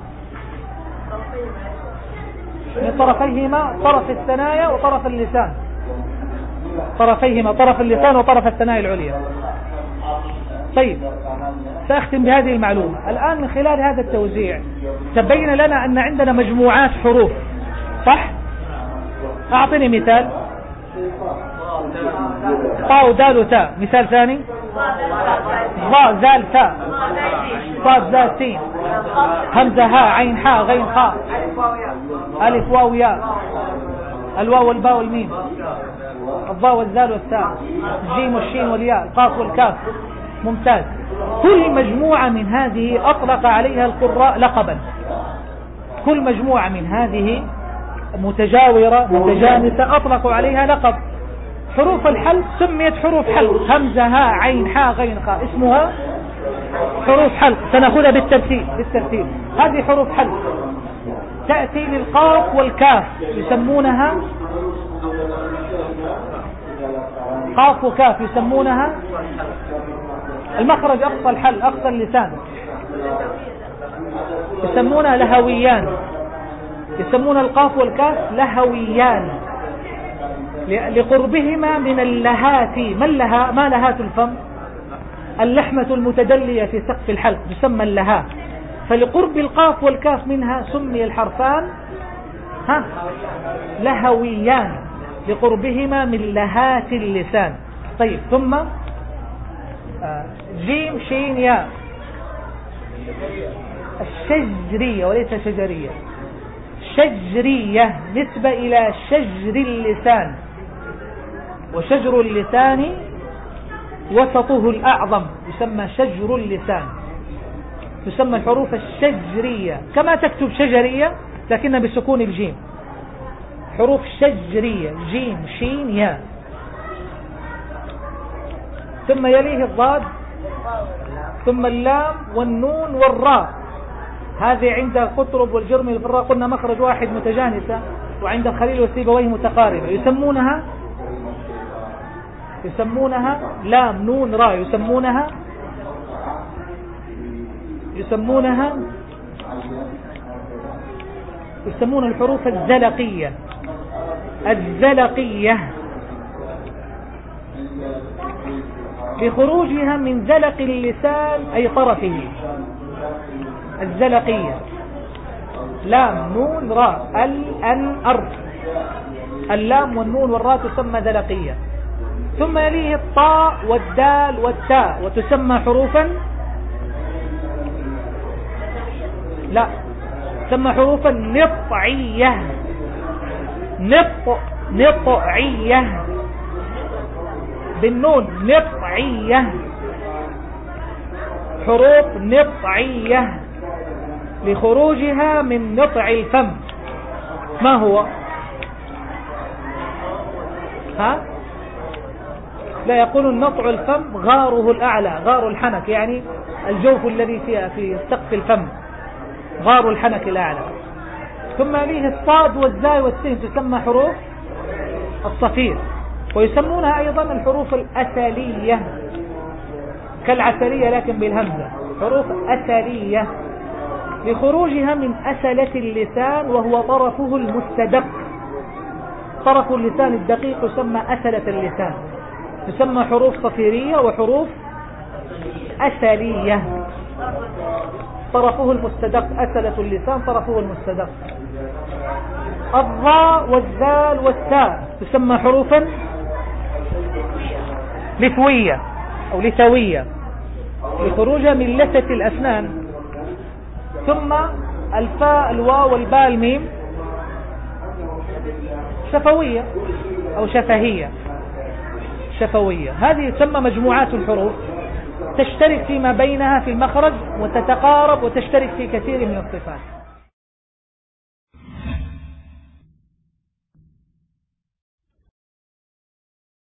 من طرفيهما طرف الثنايا وطرف اللسان، طرفيهما طرف اللسان وطرف الثنايا العليا. طيب سأختم بهذه المعلومة. الآن من خلال هذا التوزيع تبين لنا أن عندنا مجموعات حروف، صح؟ أعطني مثال. طاء ودال وتاء. مثال ثاني: ضاء زال تاء، صاد زال سين، همزة هاء، عين حاء، غين خاء، ألف واو ياء، الواو والباء والميم، الضاء والزال والتاء، الجيم والشين والياء، القاف والكاف. ممتاز. كل مجموعة من هذه أطلق عليها القراء لقبا. كل مجموعة من هذه متجاورة متجانسة أطلقوا عليها لقب. حروف الحلق سميت حروف حلق: همزة هاء، عين حاء، غين خاء، اسمها حروف حلق سنأخذها بالترتيب بالترتيب. هذه حروف حلق تأتي للقاف والكاف يسمونها قاف وكاف يسمونها المخرج أقصى الحل أقصى اللسان يسمونها لهويان. يسمون القاف والكاف لهويان لقربهما من اللهات. ما اللها ما لهات الفم؟ اللحمة المتدلية في سقف الحلق يسمى اللهات. فلقرب القاف والكاف منها سمي الحرفان ها لهويان لقربهما من لهات اللسان. طيب ثم جيم شين ياء الشجرية وليس شجرية. شجرية نسبة إلى شجر اللسان، وشجر اللسان وسطه الأعظم يسمى شجر اللسان. تسمى الحروف الشجرية كما تكتب شجرية لكنها بسكون الجيم. حروف شجرية جيم شين ياء. ثم يليه الضاد ثم اللام والنون والراء. هذه عند قطرب والجرمي في الراء قلنا مخرج واحد متجانسة، وعند الخليل والسيبويه متقاربة. يسمونها يسمونها لام نون راء يسمونها يسمونها يسمون الحروف الزلقية. الزلقية لخروجها من زلق اللسان أي طرفه. الزلقية لام نون راء ال ان ار. اللام والنون والراء تسمى زلقية. ثم يليه الطاء والدال والتاء وتسمى حروفا لا تسمى حروفا نطعية. نط نطعية بالنون نطعية. حروف نطعية لخروجها من نطع الفم. ما هو ها لا يقول نطع الفم غاره الأعلى غار الحنك يعني الجوف الذي فيها في سقف الفم غار الحنك الأعلى. ثم ليه الصاد والزاي والسين تسمى حروف الصفير. ويسمونها أيضا الحروف الأسلية كالعسلية لكن بالهمزة. حروف أسلية لخروجها من أسلة اللسان وهو طرفه المستدق. طرف اللسان الدقيق يسمى أسلة اللسان. تسمى حروف صفيرية وحروف أسلية. طرفه المستدق أسلة اللسان طرفه المستدق. الضاء والذال والتاء تسمى حروفا لثوية أو لثوية لخروجها من لثة الأسنان. ثم الفاء الواو والباء الميم شفوية أو شفهية شفوية. هذه تسمى مجموعات الحروف تشترك فيما بينها في المخرج وتتقارب وتشترك في كثير من الصفات.